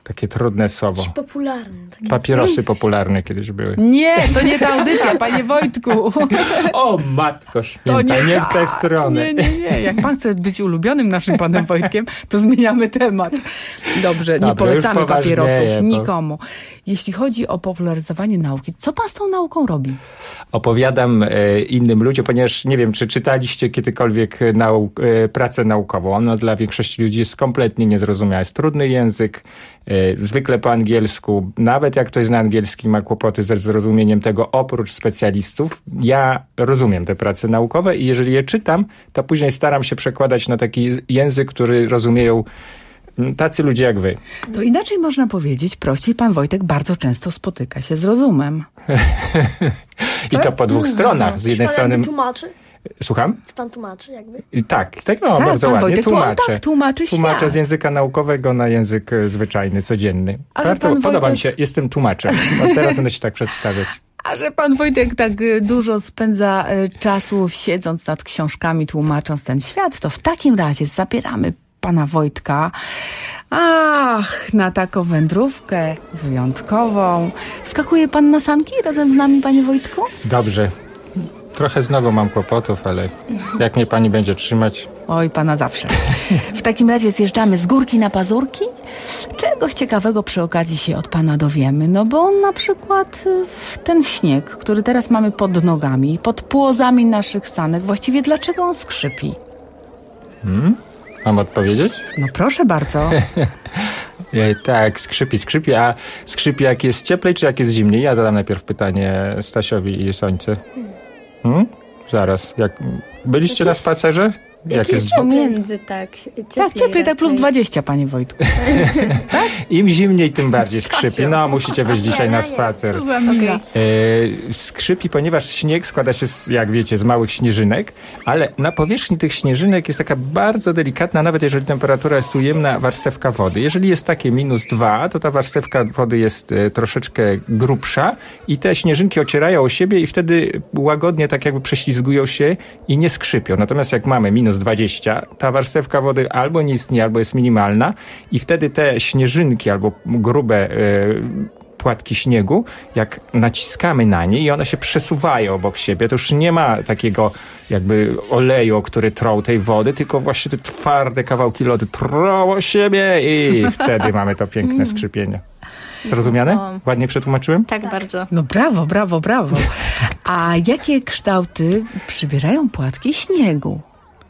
Takie trudne słowo. Popularne. Takie... Papierosy popularne kiedyś były. Nie, to nie ta audycja, panie Wojtku. O matko święta, nie, nie w tę stronę. Nie, nie, nie. Jak pan chce być ulubionym naszym panem Wojtkiem, to zmieniamy temat. Dobrze, nie Dobra, polecamy papierosów bo... nikomu. Jeśli chodzi o popularyzowanie nauki, co pan z tą nauką robi? Opowiadam e, innym ludziom, ponieważ nie wiem, czy czytaliście kiedykolwiek nau, e, pracę naukową. Ona dla większości ludzi jest kompletnie niezrozumiała. Jest trudny język, e, zwykle po angielsku. Nawet jak ktoś zna angielski, ma kłopoty ze zrozumieniem tego, oprócz specjalistów. Ja rozumiem te prace naukowe i jeżeli je czytam, to później staram się przekładać na taki język, który rozumieją tacy ludzie jak wy. To inaczej można powiedzieć, prościej, pan Wojtek bardzo często spotyka się z rozumem. I to po dwóch stronach. Z jednej Czy pan strony... jakby tłumaczy? Słucham? Czy pan tłumaczy jakby? Tak, tak, no, tak bardzo pan ładnie. Wojtek, Tłumaczę. Tak, tłumaczy Tłumaczę świat. z języka naukowego na język zwyczajny, codzienny. Ale bardzo pan podoba Wojtek... mi się, jestem tłumaczem. Od teraz będę się tak przedstawiać. A że pan Wojtek tak dużo spędza czasu siedząc nad książkami, tłumacząc ten świat, to w takim razie zabieramy pana Wojtka, ach, na taką wędrówkę wyjątkową. Wskakuje pan na sanki razem z nami, panie Wojtku? Dobrze. Trochę znowu mam kłopotów, ale jak mnie pani będzie trzymać... Oj, pana zawsze. W takim razie zjeżdżamy z górki na pazurki. Czegoś ciekawego przy okazji się od pana dowiemy. No bo on na przykład ten śnieg, który teraz mamy pod nogami, pod płozami naszych sanek, właściwie dlaczego on skrzypi? Hmm? Mam odpowiedzieć? No proszę bardzo. Tak, skrzypi, skrzypi, a skrzypi jak jest cieplej, czy jak jest zimniej? Ja zadam najpierw pytanie Stasiowi i Sońce. Hmm? Zaraz. Jak... Byliście jak na spacerze? Jak, jak jest pomiędzy, tak. Cieplej tak, cieplej, tak plus dwadzieścia, panie Wojtku. Tak? Im zimniej, tym bardziej skrzypi. No, musicie wyjść dzisiaj na spacer. Co za mina. E, skrzypi, ponieważ śnieg składa się, z, jak wiecie, z małych śnieżynek, ale na powierzchni tych śnieżynek jest taka bardzo delikatna, nawet jeżeli temperatura jest ujemna, warstewka wody. Jeżeli jest takie minus dwa, to ta warstewka wody jest e, troszeczkę grubsza i te śnieżynki ocierają o siebie i wtedy łagodnie tak jakby prześlizgują się i nie skrzypią. Natomiast jak mamy minus dwadzieścia, ta warstewka wody albo nie istnieje, albo jest minimalna i wtedy te śnieżynki albo grube y, płatki śniegu, jak naciskamy na nie i one się przesuwają obok siebie, to już nie ma takiego jakby oleju, który trął tej wody, tylko właśnie te twarde kawałki lodu trą o siebie i wtedy mamy to piękne skrzypienie. Zrozumiane? Ładnie przetłumaczyłem? Tak, tak, bardzo. No brawo, brawo, brawo. A jakie kształty przybierają płatki śniegu?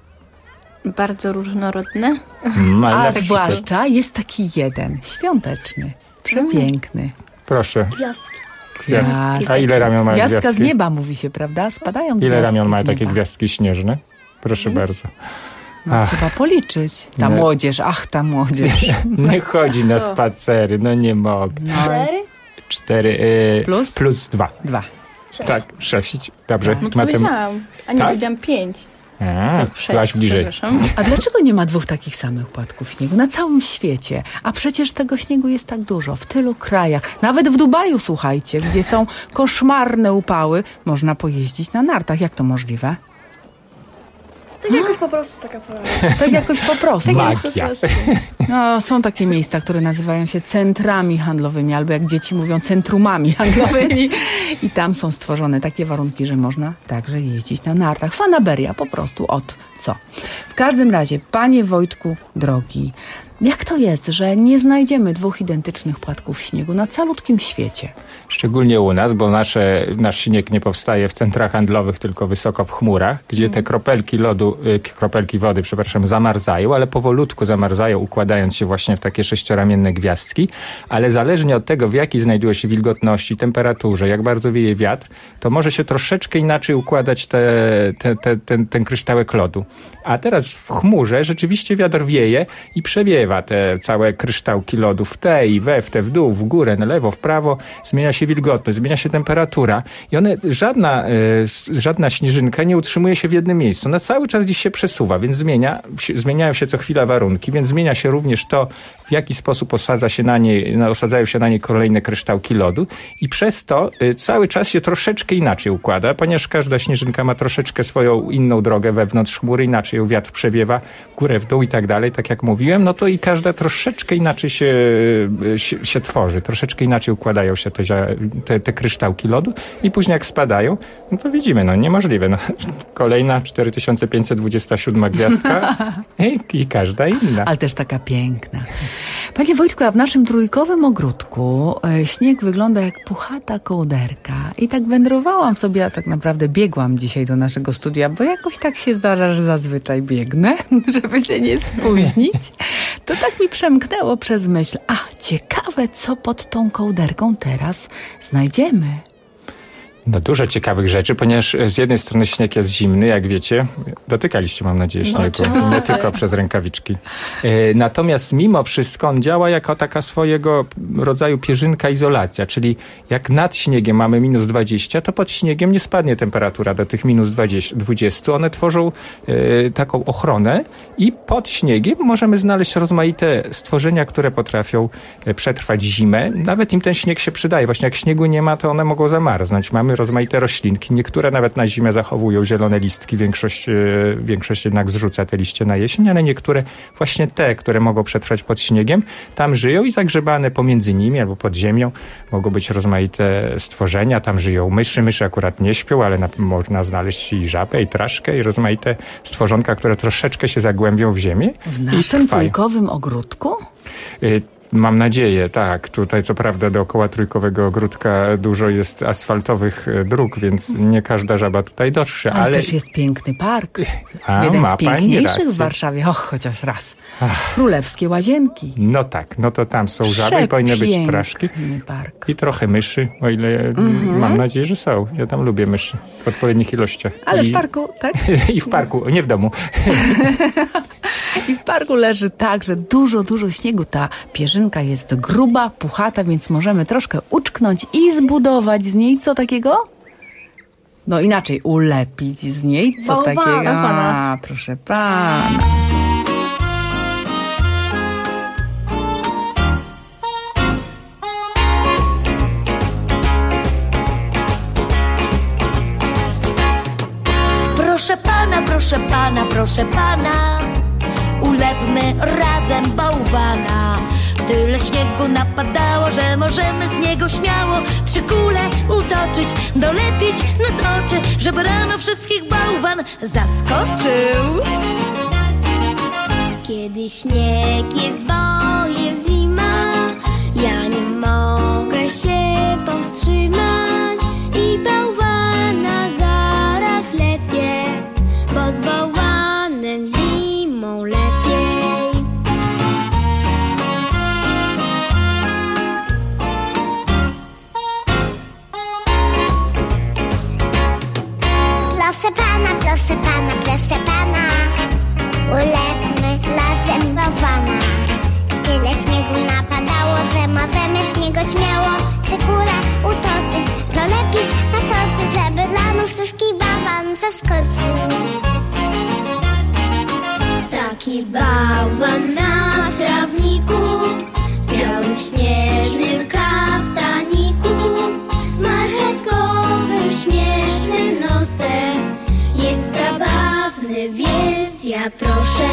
Bardzo różnorodne. Mm, a zwłaszcza jest taki jeden, świąteczny, przepiękny. Proszę. Gwiazdki. Gwiazdki. A ile ramion mają gwiazdka gwiazdki? z nieba mówi się, prawda? Spadają ile gwiazdki. Ile ramion mają z takie nieba. gwiazdki śnieżne? Proszę hmm. bardzo. No, trzeba policzyć. Ta nie. młodzież, ach ta młodzież. Nie chodzi na spacery, no nie mogę. No. Cztery? Cztery y, plus? Plus dwa. Dwa. Sześć. Tak, sześć. Dobrze. No to Matem... powiedziałam, a nie tak? powiedziałam pięć. A, byłaś bliżej. A dlaczego nie ma dwóch takich samych płatków śniegu na całym świecie? A przecież tego śniegu jest tak dużo, w tylu krajach. Nawet w Dubaju, słuchajcie, gdzie są koszmarne upały, można pojeździć na nartach. Jak to możliwe? Tak jakoś po prostu taka pora. Tak jakoś po prostu. Magia. No, są takie miejsca, które nazywają się centrami handlowymi, albo jak dzieci mówią, centrumami handlowymi. I tam są stworzone takie warunki, że można także jeździć na nartach. Fanaberia po prostu od co. W każdym razie, panie Wojtku drogi, jak to jest, że nie znajdziemy dwóch identycznych płatków śniegu na calutkim świecie? Szczególnie u nas, bo nasze, nasz śnieg nie powstaje w centrach handlowych, tylko wysoko w chmurach, gdzie te kropelki lodu, kropelki wody, przepraszam, zamarzają, ale powolutku zamarzają, układając się właśnie w takie sześcioramienne gwiazdki. Ale zależnie od tego, w jakiej znajdują się wilgotności, temperaturze, jak bardzo wieje wiatr, to może się troszeczkę inaczej układać te, te, te, ten, ten kryształek lodu. A teraz w chmurze rzeczywiście wiatr wieje i przewiewa te całe kryształki lodu w te i we, w te, w dół, w górę, na lewo, w prawo. Zmienia się wilgotność, zmienia się temperatura i one, żadna, y, żadna śnieżynka nie utrzymuje się w jednym miejscu. Ona cały czas gdzieś się przesuwa, więc zmienia, się, zmieniają się co chwila warunki, więc zmienia się również to, w w jaki sposób osadza się na niej, no, osadzają się na niej kolejne kryształki lodu i przez to y, cały czas się troszeczkę inaczej układa, ponieważ każda śnieżynka ma troszeczkę swoją inną drogę wewnątrz chmury, inaczej ją wiatr przewiewa w górę, w dół i tak dalej, tak jak mówiłem, no to i każda troszeczkę inaczej się, się, się tworzy, troszeczkę inaczej układają się te, te, te kryształki lodu i później jak spadają, no to widzimy, no niemożliwe. No, kolejna cztery tysiące pięćset dwudziesta siódma gwiazdka i, i każda inna. Ale też taka piękna. Panie Wojtku, a w naszym trójkowym ogródku e, śnieg wygląda jak puchata kołderka. I tak wędrowałam sobie, a tak naprawdę biegłam dzisiaj do naszego studia, bo jakoś tak się zdarza, że zazwyczaj biegnę, żeby się nie spóźnić. To tak mi przemknęło przez myśl. A, ciekawe, co pod tą kołderką teraz znajdziemy. No dużo ciekawych rzeczy, ponieważ z jednej strony śnieg jest zimny, jak wiecie. Dotykaliście, mam nadzieję, śniegu. No, nie tylko przez rękawiczki. E, natomiast mimo wszystko on działa jako taka swojego rodzaju pierzynka izolacja, czyli jak nad śniegiem mamy minus dwadzieścia, to pod śniegiem nie spadnie temperatura do tych minus dwadzieścia. One tworzą e, taką ochronę i pod śniegiem możemy znaleźć rozmaite stworzenia, które potrafią przetrwać zimę. Nawet im ten śnieg się przydaje. Właśnie jak śniegu nie ma, to one mogą zamarznąć. Mamy rozmaite roślinki. Niektóre nawet na zimę zachowują zielone listki. Większość, większość jednak zrzuca te liście na jesień, ale niektóre, właśnie te, które mogą przetrwać pod śniegiem, tam żyją i zagrzebane pomiędzy nimi albo pod ziemią mogą być rozmaite stworzenia. Tam żyją myszy. Myszy akurat nie śpią, ale na, można znaleźć i żabę, i traszkę, i rozmaite stworzonka, które troszeczkę się zagłębią w ziemię. W naszym trójkowym ogródku? Y Mam nadzieję, tak. Tutaj co prawda dookoła trójkowego ogródka dużo jest asfaltowych dróg, więc nie każda żaba tutaj dotrze. Ale, ale też jest piękny park. A, jeden ma z piękniejszych pani w Warszawie. Och, chociaż raz. Ach. Królewskie Łazienki. No tak, no to tam są żaby i powinny być straszki. Park. I trochę myszy, o ile mm-hmm. mam nadzieję, że są. Ja tam lubię myszy w odpowiednich ilościach. Ale I, w parku, tak? I w parku, nie w domu. I w parku leży tak, że dużo, dużo śniegu. Ta pierzynka jest gruba, puchata, więc możemy troszkę uczknąć i zbudować z niej co takiego? No inaczej, ulepić z niej co Bałwana, takiego? pana. A, proszę pana. Proszę pana, proszę pana, proszę pana, ulepmy razem bałwana. Tyle śniegu napadało, że możemy z niego śmiało trzy kule utoczyć, dolepić nas oczy, żeby rano wszystkich bałwan zaskoczył. Kiedy śnieg jest, bo jest zima, ja nie mogę się powstrzymać i bałwana zaraz lepiej, bo z bałwanem zimą lepiej. Proszę pana, proszę pana, proszę pana, ulepmy razem bałwana. Tyle śniegu napadało, że możemy z niego śmiało trzy kule utoczyć, dolepić na soczy, żeby dla nas wszystkich bałwan zaskoczył. Taki bałwan na trawniku, w białym śnieżnym kaftaniku, z marchewkowym śmiesznym nosem. Jest zabawny, więc ja proszę.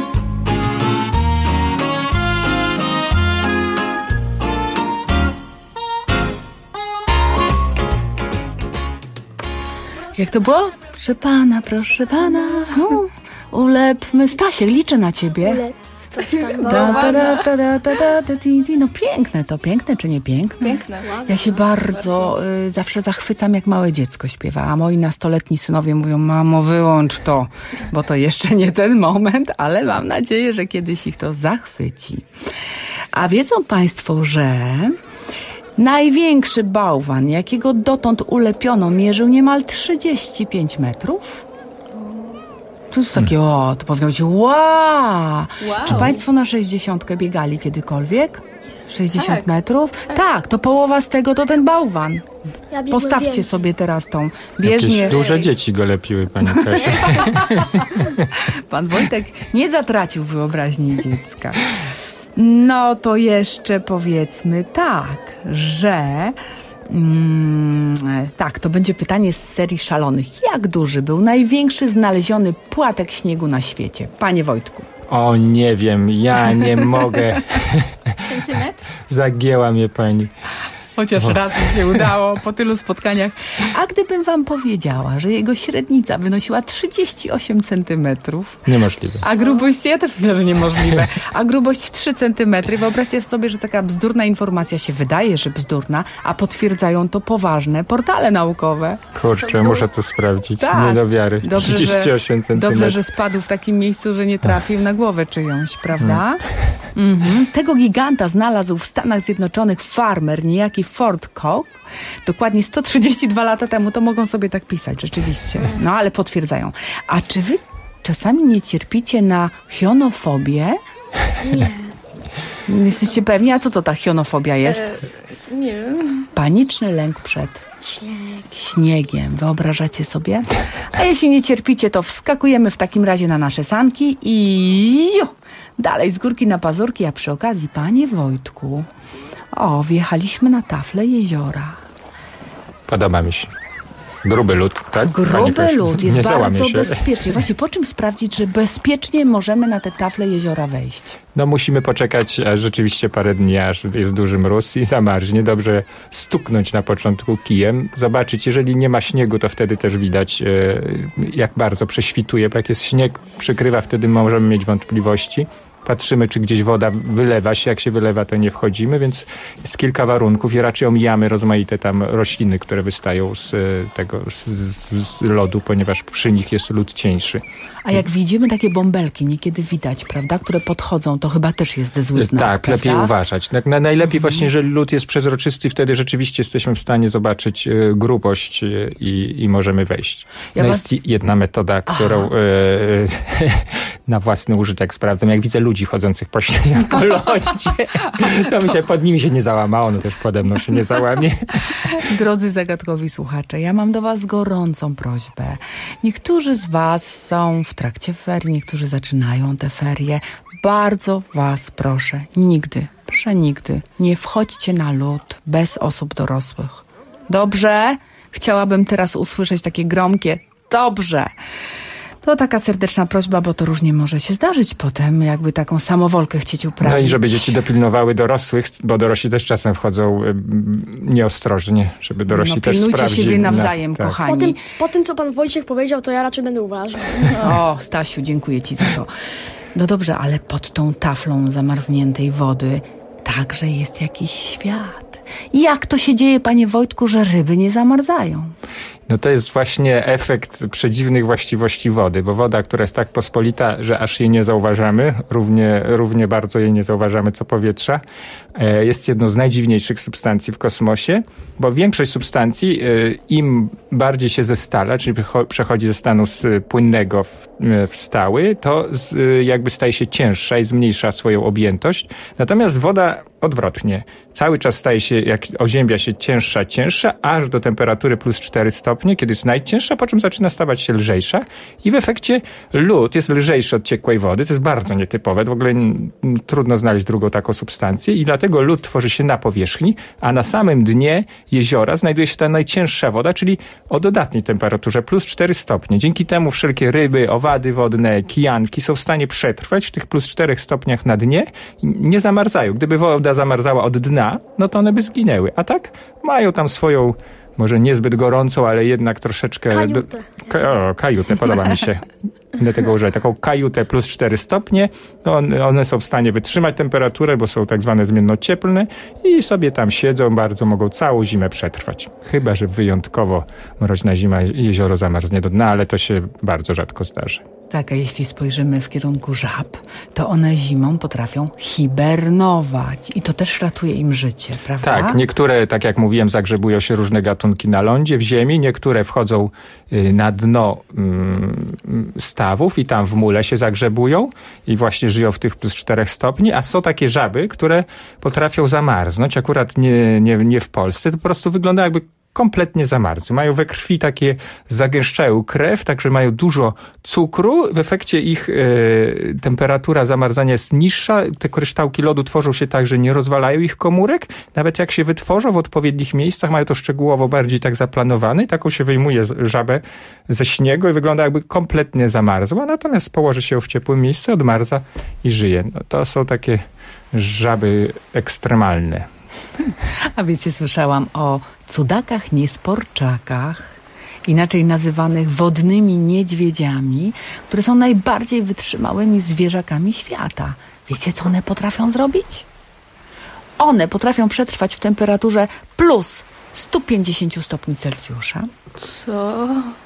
Jak to było? Proszę pana, proszę pana. U, ulepmy. Stasiek, liczę na ciebie. Ulep, coś tam. Da, da, da, da, da, da, da, da, ti, ti. No piękne to, piękne czy nie piękne? Piękne, ładne. Ja się bardzo y, zawsze zachwycam, jak małe dziecko śpiewa, a moi nastoletni synowie mówią: mamo, wyłącz to, bo to jeszcze nie ten moment, ale mam nadzieję, że kiedyś ich to zachwyci. A wiedzą państwo, że największy bałwan, jakiego dotąd ulepiono, mierzył niemal trzydzieści pięć metrów? To jest takie, o, to powinno być wow. Wow. Czy państwo na sześćdziesiątkę biegali kiedykolwiek? sześćdziesiąt Tak. metrów? Tak. tak, to połowa z tego to ten bałwan. Ja Postawcie więcej. sobie teraz tą bieżnię. Jakieś duże dzieci go lepiły, pani Kasiu. Pan Wojtek nie zatracił wyobraźni dziecka. No to jeszcze powiedzmy tak, że... Mm, tak, to będzie pytanie z serii szalonych. Jak duży był największy znaleziony płatek śniegu na świecie? Panie Wojtku. O, nie wiem, ja nie mogę. Centymetr? Zagięła mnie pani. Chociaż O. raz mi się udało po tylu spotkaniach. A gdybym wam powiedziała, że jego średnica wynosiła trzydzieści osiem centymetrów, Niemożliwe. a grubość, ja też myślę, że niemożliwe, a grubość trzy centymetry, wyobraźcie sobie, że taka bzdurna informacja się wydaje, że bzdurna, a potwierdzają to poważne portale naukowe. Kurczę, muszę to sprawdzić. Tak. Nie do wiary. Dobrze, trzydzieści osiem że, centymetrów. dobrze, że spadł w takim miejscu, że nie trafił na głowę czyjąś, prawda? Mhm. Tego giganta znalazł w Stanach Zjednoczonych farmer, niejaki Fort Koch, dokładnie sto trzydzieści dwa lata temu. To mogą sobie tak pisać, rzeczywiście. No, ale potwierdzają. A czy wy czasami nie cierpicie na chionofobię? Nie. Jesteście pewni? A co to ta chionofobia jest? E, nie wiem. Paniczny lęk przed Śnieg. śniegiem. Wyobrażacie sobie? A jeśli nie cierpicie, to wskakujemy w takim razie na nasze sanki i ziu, dalej z górki na pazurki, a przy okazji, panie Wojtku, o, wjechaliśmy na taflę jeziora. Podoba mi się. Gruby lód, tak? Pani Gruby Kasiu? lód, jest Nie załamie bardzo się. bezpiecznie. Właśnie po czym sprawdzić, że bezpiecznie możemy na te tafle jeziora wejść? No musimy poczekać aż rzeczywiście parę dni, aż jest duży mróz i zamarznie. Dobrze stuknąć na początku kijem, zobaczyć, jeżeli nie ma śniegu, to wtedy też widać, e, jak bardzo prześwituje, bo jak jest śnieg, przykrywa, wtedy możemy mieć wątpliwości. Patrzymy, czy gdzieś woda wylewa się. Jak się wylewa, to nie wchodzimy, więc jest kilka warunków i raczej omijamy rozmaite tam rośliny, które wystają z tego z, z, z lodu, ponieważ przy nich jest lód cieńszy. A jak widzimy takie bąbelki, niekiedy widać, prawda, które podchodzą, to chyba też jest zły znak, Tak, prawda? lepiej uważać. Tak, na, najlepiej właśnie, jeżeli lód jest przezroczysty, wtedy rzeczywiście jesteśmy w stanie zobaczyć e, grubość e, i, i możemy wejść. Ja no was- jest jedna metoda, którą e, na własny użytek sprawdzam. Jak widzę ludzi chodzących po, śniegu, po lodzie, to mi się pod nimi się nie załamało, no też pode mną się nie załamie. Drodzy zagadkowi słuchacze, ja mam do was gorącą prośbę. Niektórzy z was są w trakcie ferii, niektórzy zaczynają te ferie. Bardzo was proszę, nigdy, przenigdy nie wchodźcie na lód bez osób dorosłych. Dobrze? Chciałabym teraz usłyszeć takie gromkie dobrze. To taka serdeczna prośba, bo to różnie może się zdarzyć potem, jakby taką samowolkę chcieć uprawić. No i żeby dzieci dopilnowały dorosłych, bo dorośli też czasem wchodzą y, nieostrożnie, żeby dorośli No, też pilnujcie sprawdzili. siebie nawzajem, tak. kochani. Po tym, po tym, co pan Wojciech powiedział, to ja raczej będę uważał. O, Stasiu, dziękuję ci za to. No dobrze, ale pod tą taflą zamarzniętej wody także jest jakiś świat. Jak to się dzieje, panie Wojtku, że ryby nie zamarzają? No to jest właśnie efekt przedziwnych właściwości wody, bo woda, która jest tak pospolita, że aż jej nie zauważamy, równie, równie bardzo jej nie zauważamy co powietrza, jest jedną z najdziwniejszych substancji w kosmosie, bo większość substancji im bardziej się zestala, czyli przechodzi ze stanu płynnego w, w stały, to jakby staje się cięższa i zmniejsza swoją objętość. Natomiast woda odwrotnie. Cały czas staje się, jak oziębia się cięższa, cięższa, aż do temperatury plus cztery stopnie, kiedy jest najcięższa, po czym zaczyna stawać się lżejsza i w efekcie lód jest lżejszy od ciekłej wody, co jest bardzo nietypowe. W ogóle n- trudno znaleźć drugą taką substancję i dlatego lód tworzy się na powierzchni, a na samym dnie jeziora znajduje się ta najcięższa woda, czyli o dodatniej temperaturze plus cztery stopnie. Dzięki temu wszelkie ryby, owady wodne, kijanki są w stanie przetrwać w tych plus czterech stopniach na dnie i nie zamarzają. Gdyby woda zamarzała od dna, no to one by zginęły. A tak mają tam swoją, może niezbyt gorącą, ale jednak troszeczkę... Kajutę. Ka- o, kajutę, podoba mi się. Będę tego używać. Taką kajutę plus cztery stopnie. No one, one są w stanie wytrzymać temperaturę, bo są tak zwane zmiennocieplne i sobie tam siedzą, bardzo mogą całą zimę przetrwać. Chyba że wyjątkowo mroźna zima jezioro zamarznie do dna, ale to się bardzo rzadko zdarzy. Tak, a jeśli spojrzymy w kierunku żab, to one zimą potrafią hibernować i to też ratuje im życie, prawda? Tak, niektóre, tak jak mówiłem, zagrzebują się różne gatunki na lądzie, w ziemi, niektóre wchodzą na dno stawów i tam w mule się zagrzebują i właśnie żyją w tych plus czterech stopni, a są takie żaby, które potrafią zamarznąć, akurat nie, nie, nie w Polsce, to po prostu wygląda jakby kompletnie zamarzły. Mają we krwi takie, zagęszczają krew, także mają dużo cukru. W efekcie ich e, temperatura zamarzania jest niższa. Te kryształki lodu tworzą się tak, że nie rozwalają ich komórek. Nawet jak się wytworzą w odpowiednich miejscach, mają to szczegółowo bardziej tak zaplanowane. I taką się wyjmuje żabę ze śniegu i wygląda jakby kompletnie zamarzła. Natomiast położy się ją w ciepłym miejscu, odmarza i żyje. No, to są takie żaby ekstremalne. A wiecie, słyszałam o cudakach niesporczakach, inaczej nazywanych wodnymi niedźwiedziami, które są najbardziej wytrzymałymi zwierzakami świata. Wiecie, co one potrafią zrobić? One potrafią przetrwać w temperaturze plus sto pięćdziesiąt stopni Celsjusza. Co?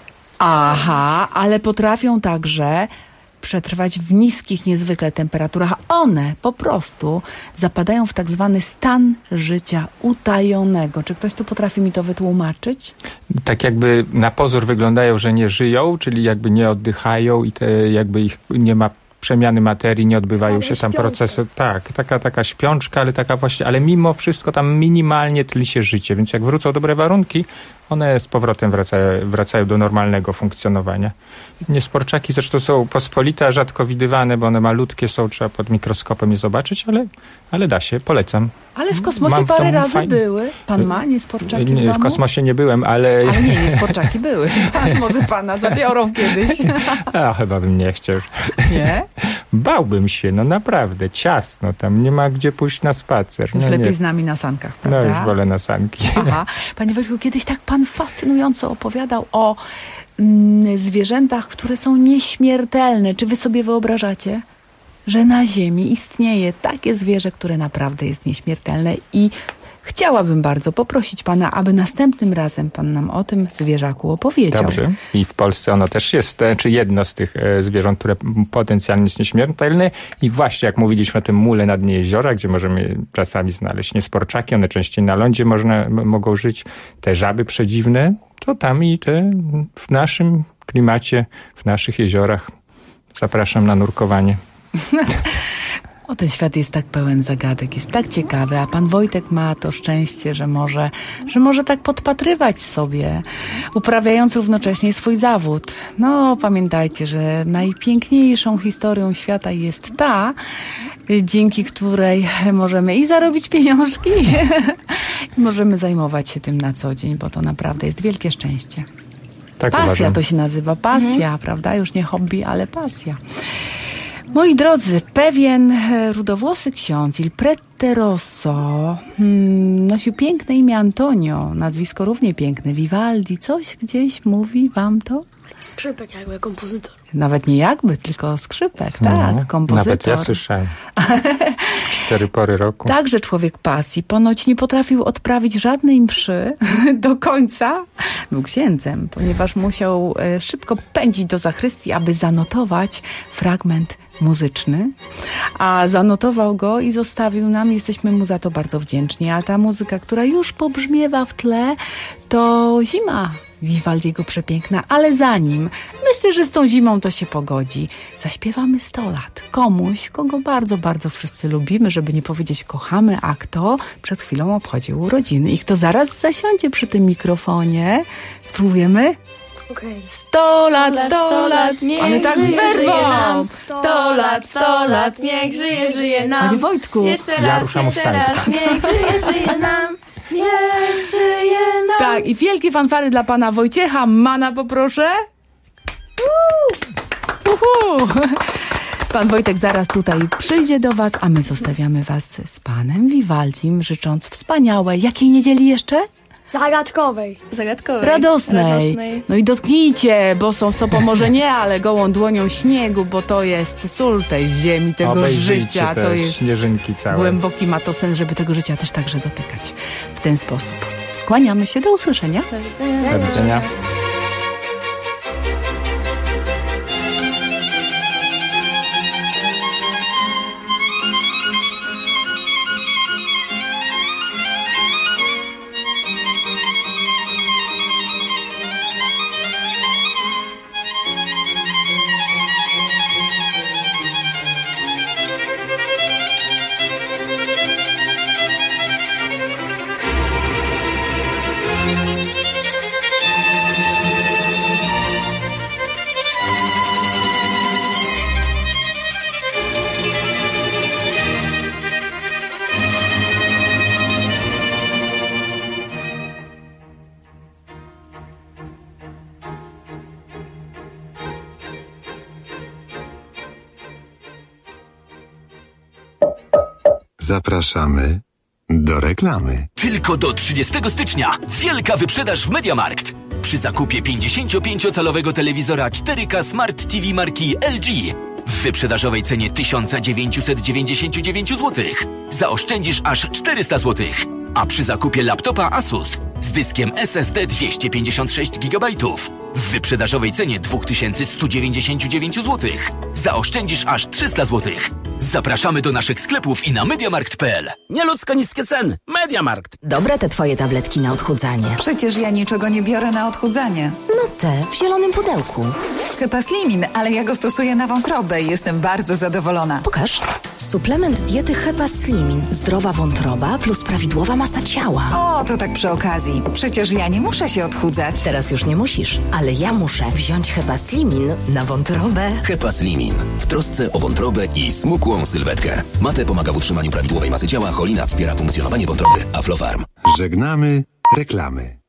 Aha, ale potrafią także przetrwać w niskich niezwykle temperaturach. One po prostu zapadają w tak zwany stan życia utajonego. Czy ktoś tu potrafi mi to wytłumaczyć? Tak jakby na pozór wyglądają, że nie żyją, czyli jakby nie oddychają i te jakby ich nie ma przemiany materii, nie odbywają się tam procesy. Tak, taka, taka śpiączka, ale taka właśnie, ale mimo wszystko tam minimalnie tli się życie, więc jak wrócą dobre warunki, one z powrotem wracają, wracają do normalnego funkcjonowania. Niesporczaki zresztą są pospolite, a rzadko widywane, bo one malutkie są, trzeba pod mikroskopem je zobaczyć, ale, ale da się, polecam. Ale w kosmosie Mam w parę domu razy fajnie. były. Pan ma niesporczaki w Nie, domu? w kosmosie nie byłem, ale... Ale nie, niesporczaki były. Pan, może pana zabiorą kiedyś. A chyba bym nie chciał. Nie? Bałbym się, no naprawdę, ciasno, tam nie ma gdzie pójść na spacer. Już no, lepiej nie. z nami na sankach, prawda? No już wolę na sanki. Aha. Panie Wojtku, kiedyś tak pan fascynująco opowiadał o mm, zwierzętach, które są nieśmiertelne. Czy wy sobie wyobrażacie, że na Ziemi istnieje takie zwierzę, które naprawdę jest nieśmiertelne? I chciałabym bardzo poprosić pana, aby następnym razem pan nam o tym zwierzaku opowiedział. Dobrze. I w Polsce ono też jest, czy jedno z tych e, zwierząt, które potencjalnie jest nieśmiertelne. I właśnie jak mówiliśmy o tym mule na dnie jeziora, gdzie możemy czasami znaleźć niesporczaki, one częściej na lądzie można, m- mogą żyć, te żaby przedziwne, to tam i te w naszym klimacie, w naszych jeziorach. Zapraszam na nurkowanie. O, ten świat jest tak pełen zagadek, jest tak ciekawy, a pan Wojtek ma to szczęście, że może, że może tak podpatrywać sobie, uprawiając równocześnie swój zawód. No, pamiętajcie, że najpiękniejszą historią świata jest ta, dzięki której możemy i zarobić pieniążki, i możemy zajmować się tym na co dzień, bo to naprawdę jest wielkie szczęście. Tak pasja uważam. to się nazywa, pasja, mhm. prawda? Już nie hobby, ale pasja. Moi drodzy, pewien rudowłosy ksiądz, Il Prete Rosso, hmm, nosił piękne imię Antonio, nazwisko równie piękne, Vivaldi. Coś gdzieś mówi wam to? Skrzypek jakby, kompozytor. Nawet nie jakby, tylko skrzypek, tak, No, kompozytor. nawet ja słyszałem. Cztery pory roku. Także człowiek pasji. Ponoć nie potrafił odprawić żadnej mszy do końca. Był księdzem, ponieważ musiał szybko pędzić do zachrystii, aby zanotować fragment muzyczny, a zanotował go i zostawił nam. Jesteśmy mu za to bardzo wdzięczni. A ta muzyka, która już pobrzmiewa w tle, to Zima Vivaldiego przepiękna, ale zanim, myślę, że z tą zimą to się pogodzi, zaśpiewamy sto lat komuś, kogo bardzo, bardzo wszyscy lubimy, żeby nie powiedzieć kochamy, a kto przed chwilą obchodził urodziny i kto zaraz zasiądzie przy tym mikrofonie. Spróbujemy? Okay. Sto lat, sto lat, niech ale tak z żyje, żyje werwą. nam. Sto lat, sto lat, niech żyje, żyje nam. Panie Wojtku, jeszcze ja raz, ruszam jeszcze ustępka. raz, niech żyje, żyje nam. Niech żyje nam. Tak, i wielkie fanfary dla pana Wojciecha Mana, poproszę. Uhu. Pan Wojtek zaraz tutaj przyjdzie do was, a my zostawiamy was z panem Vivaldim, życząc wspaniałej, jakiej niedzieli jeszcze? Zagadkowej. Zagadkowej. Radosnej. Radosnej. No i dotknijcie, bosą stopą może nie, ale gołą dłonią śniegu, bo to jest sól tej ziemi, tego Obejrzyjcie życia. te To jest śnieżynki całe. głęboki ma to sen, żeby tego życia też także dotykać w ten sposób. Kłaniamy się, do usłyszenia. Do widzenia. Do widzenia. Thank you. Zapraszamy do reklamy. Tylko do trzydziestego stycznia wielka wyprzedaż w MediaMarkt. Przy zakupie pięćdziesięciopięciocalowego telewizora cztery K Smart T V marki L G w wyprzedażowej cenie tysiąc dziewięćset dziewięćdziesiąt dziewięć złotych zaoszczędzisz aż czterysta złotych. A przy zakupie laptopa Asus z dyskiem S S D dwieście pięćdziesiąt sześć gigabajtów w wyprzedażowej cenie dwa tysiące sto dziewięćdziesiąt dziewięć złotych zaoszczędzisz aż trzysta złotych. Zapraszamy do naszych sklepów i na mediamarkt kropka p l. Nieludzko niskie ceny. MediaMarkt. Dobre te twoje tabletki na odchudzanie. Przecież ja niczego nie biorę na odchudzanie. No te, w zielonym pudełku. Hepaslimin, ale ja go stosuję na wątrobę i jestem bardzo zadowolona. Pokaż. Suplement diety Hepaslimin. Zdrowa wątroba plus prawidłowa masa ciała. O, to tak przy okazji. Przecież ja nie muszę się odchudzać. Teraz już nie musisz, ale ja muszę wziąć Hepaslimin na wątrobę. Hepaslimin. W trosce o wątrobę i smukłą sylwetkę. Mate pomaga w utrzymaniu prawidłowej masy ciała, cholina wspiera funkcjonowanie wątroby. Aflofarm. Żegnamy reklamy.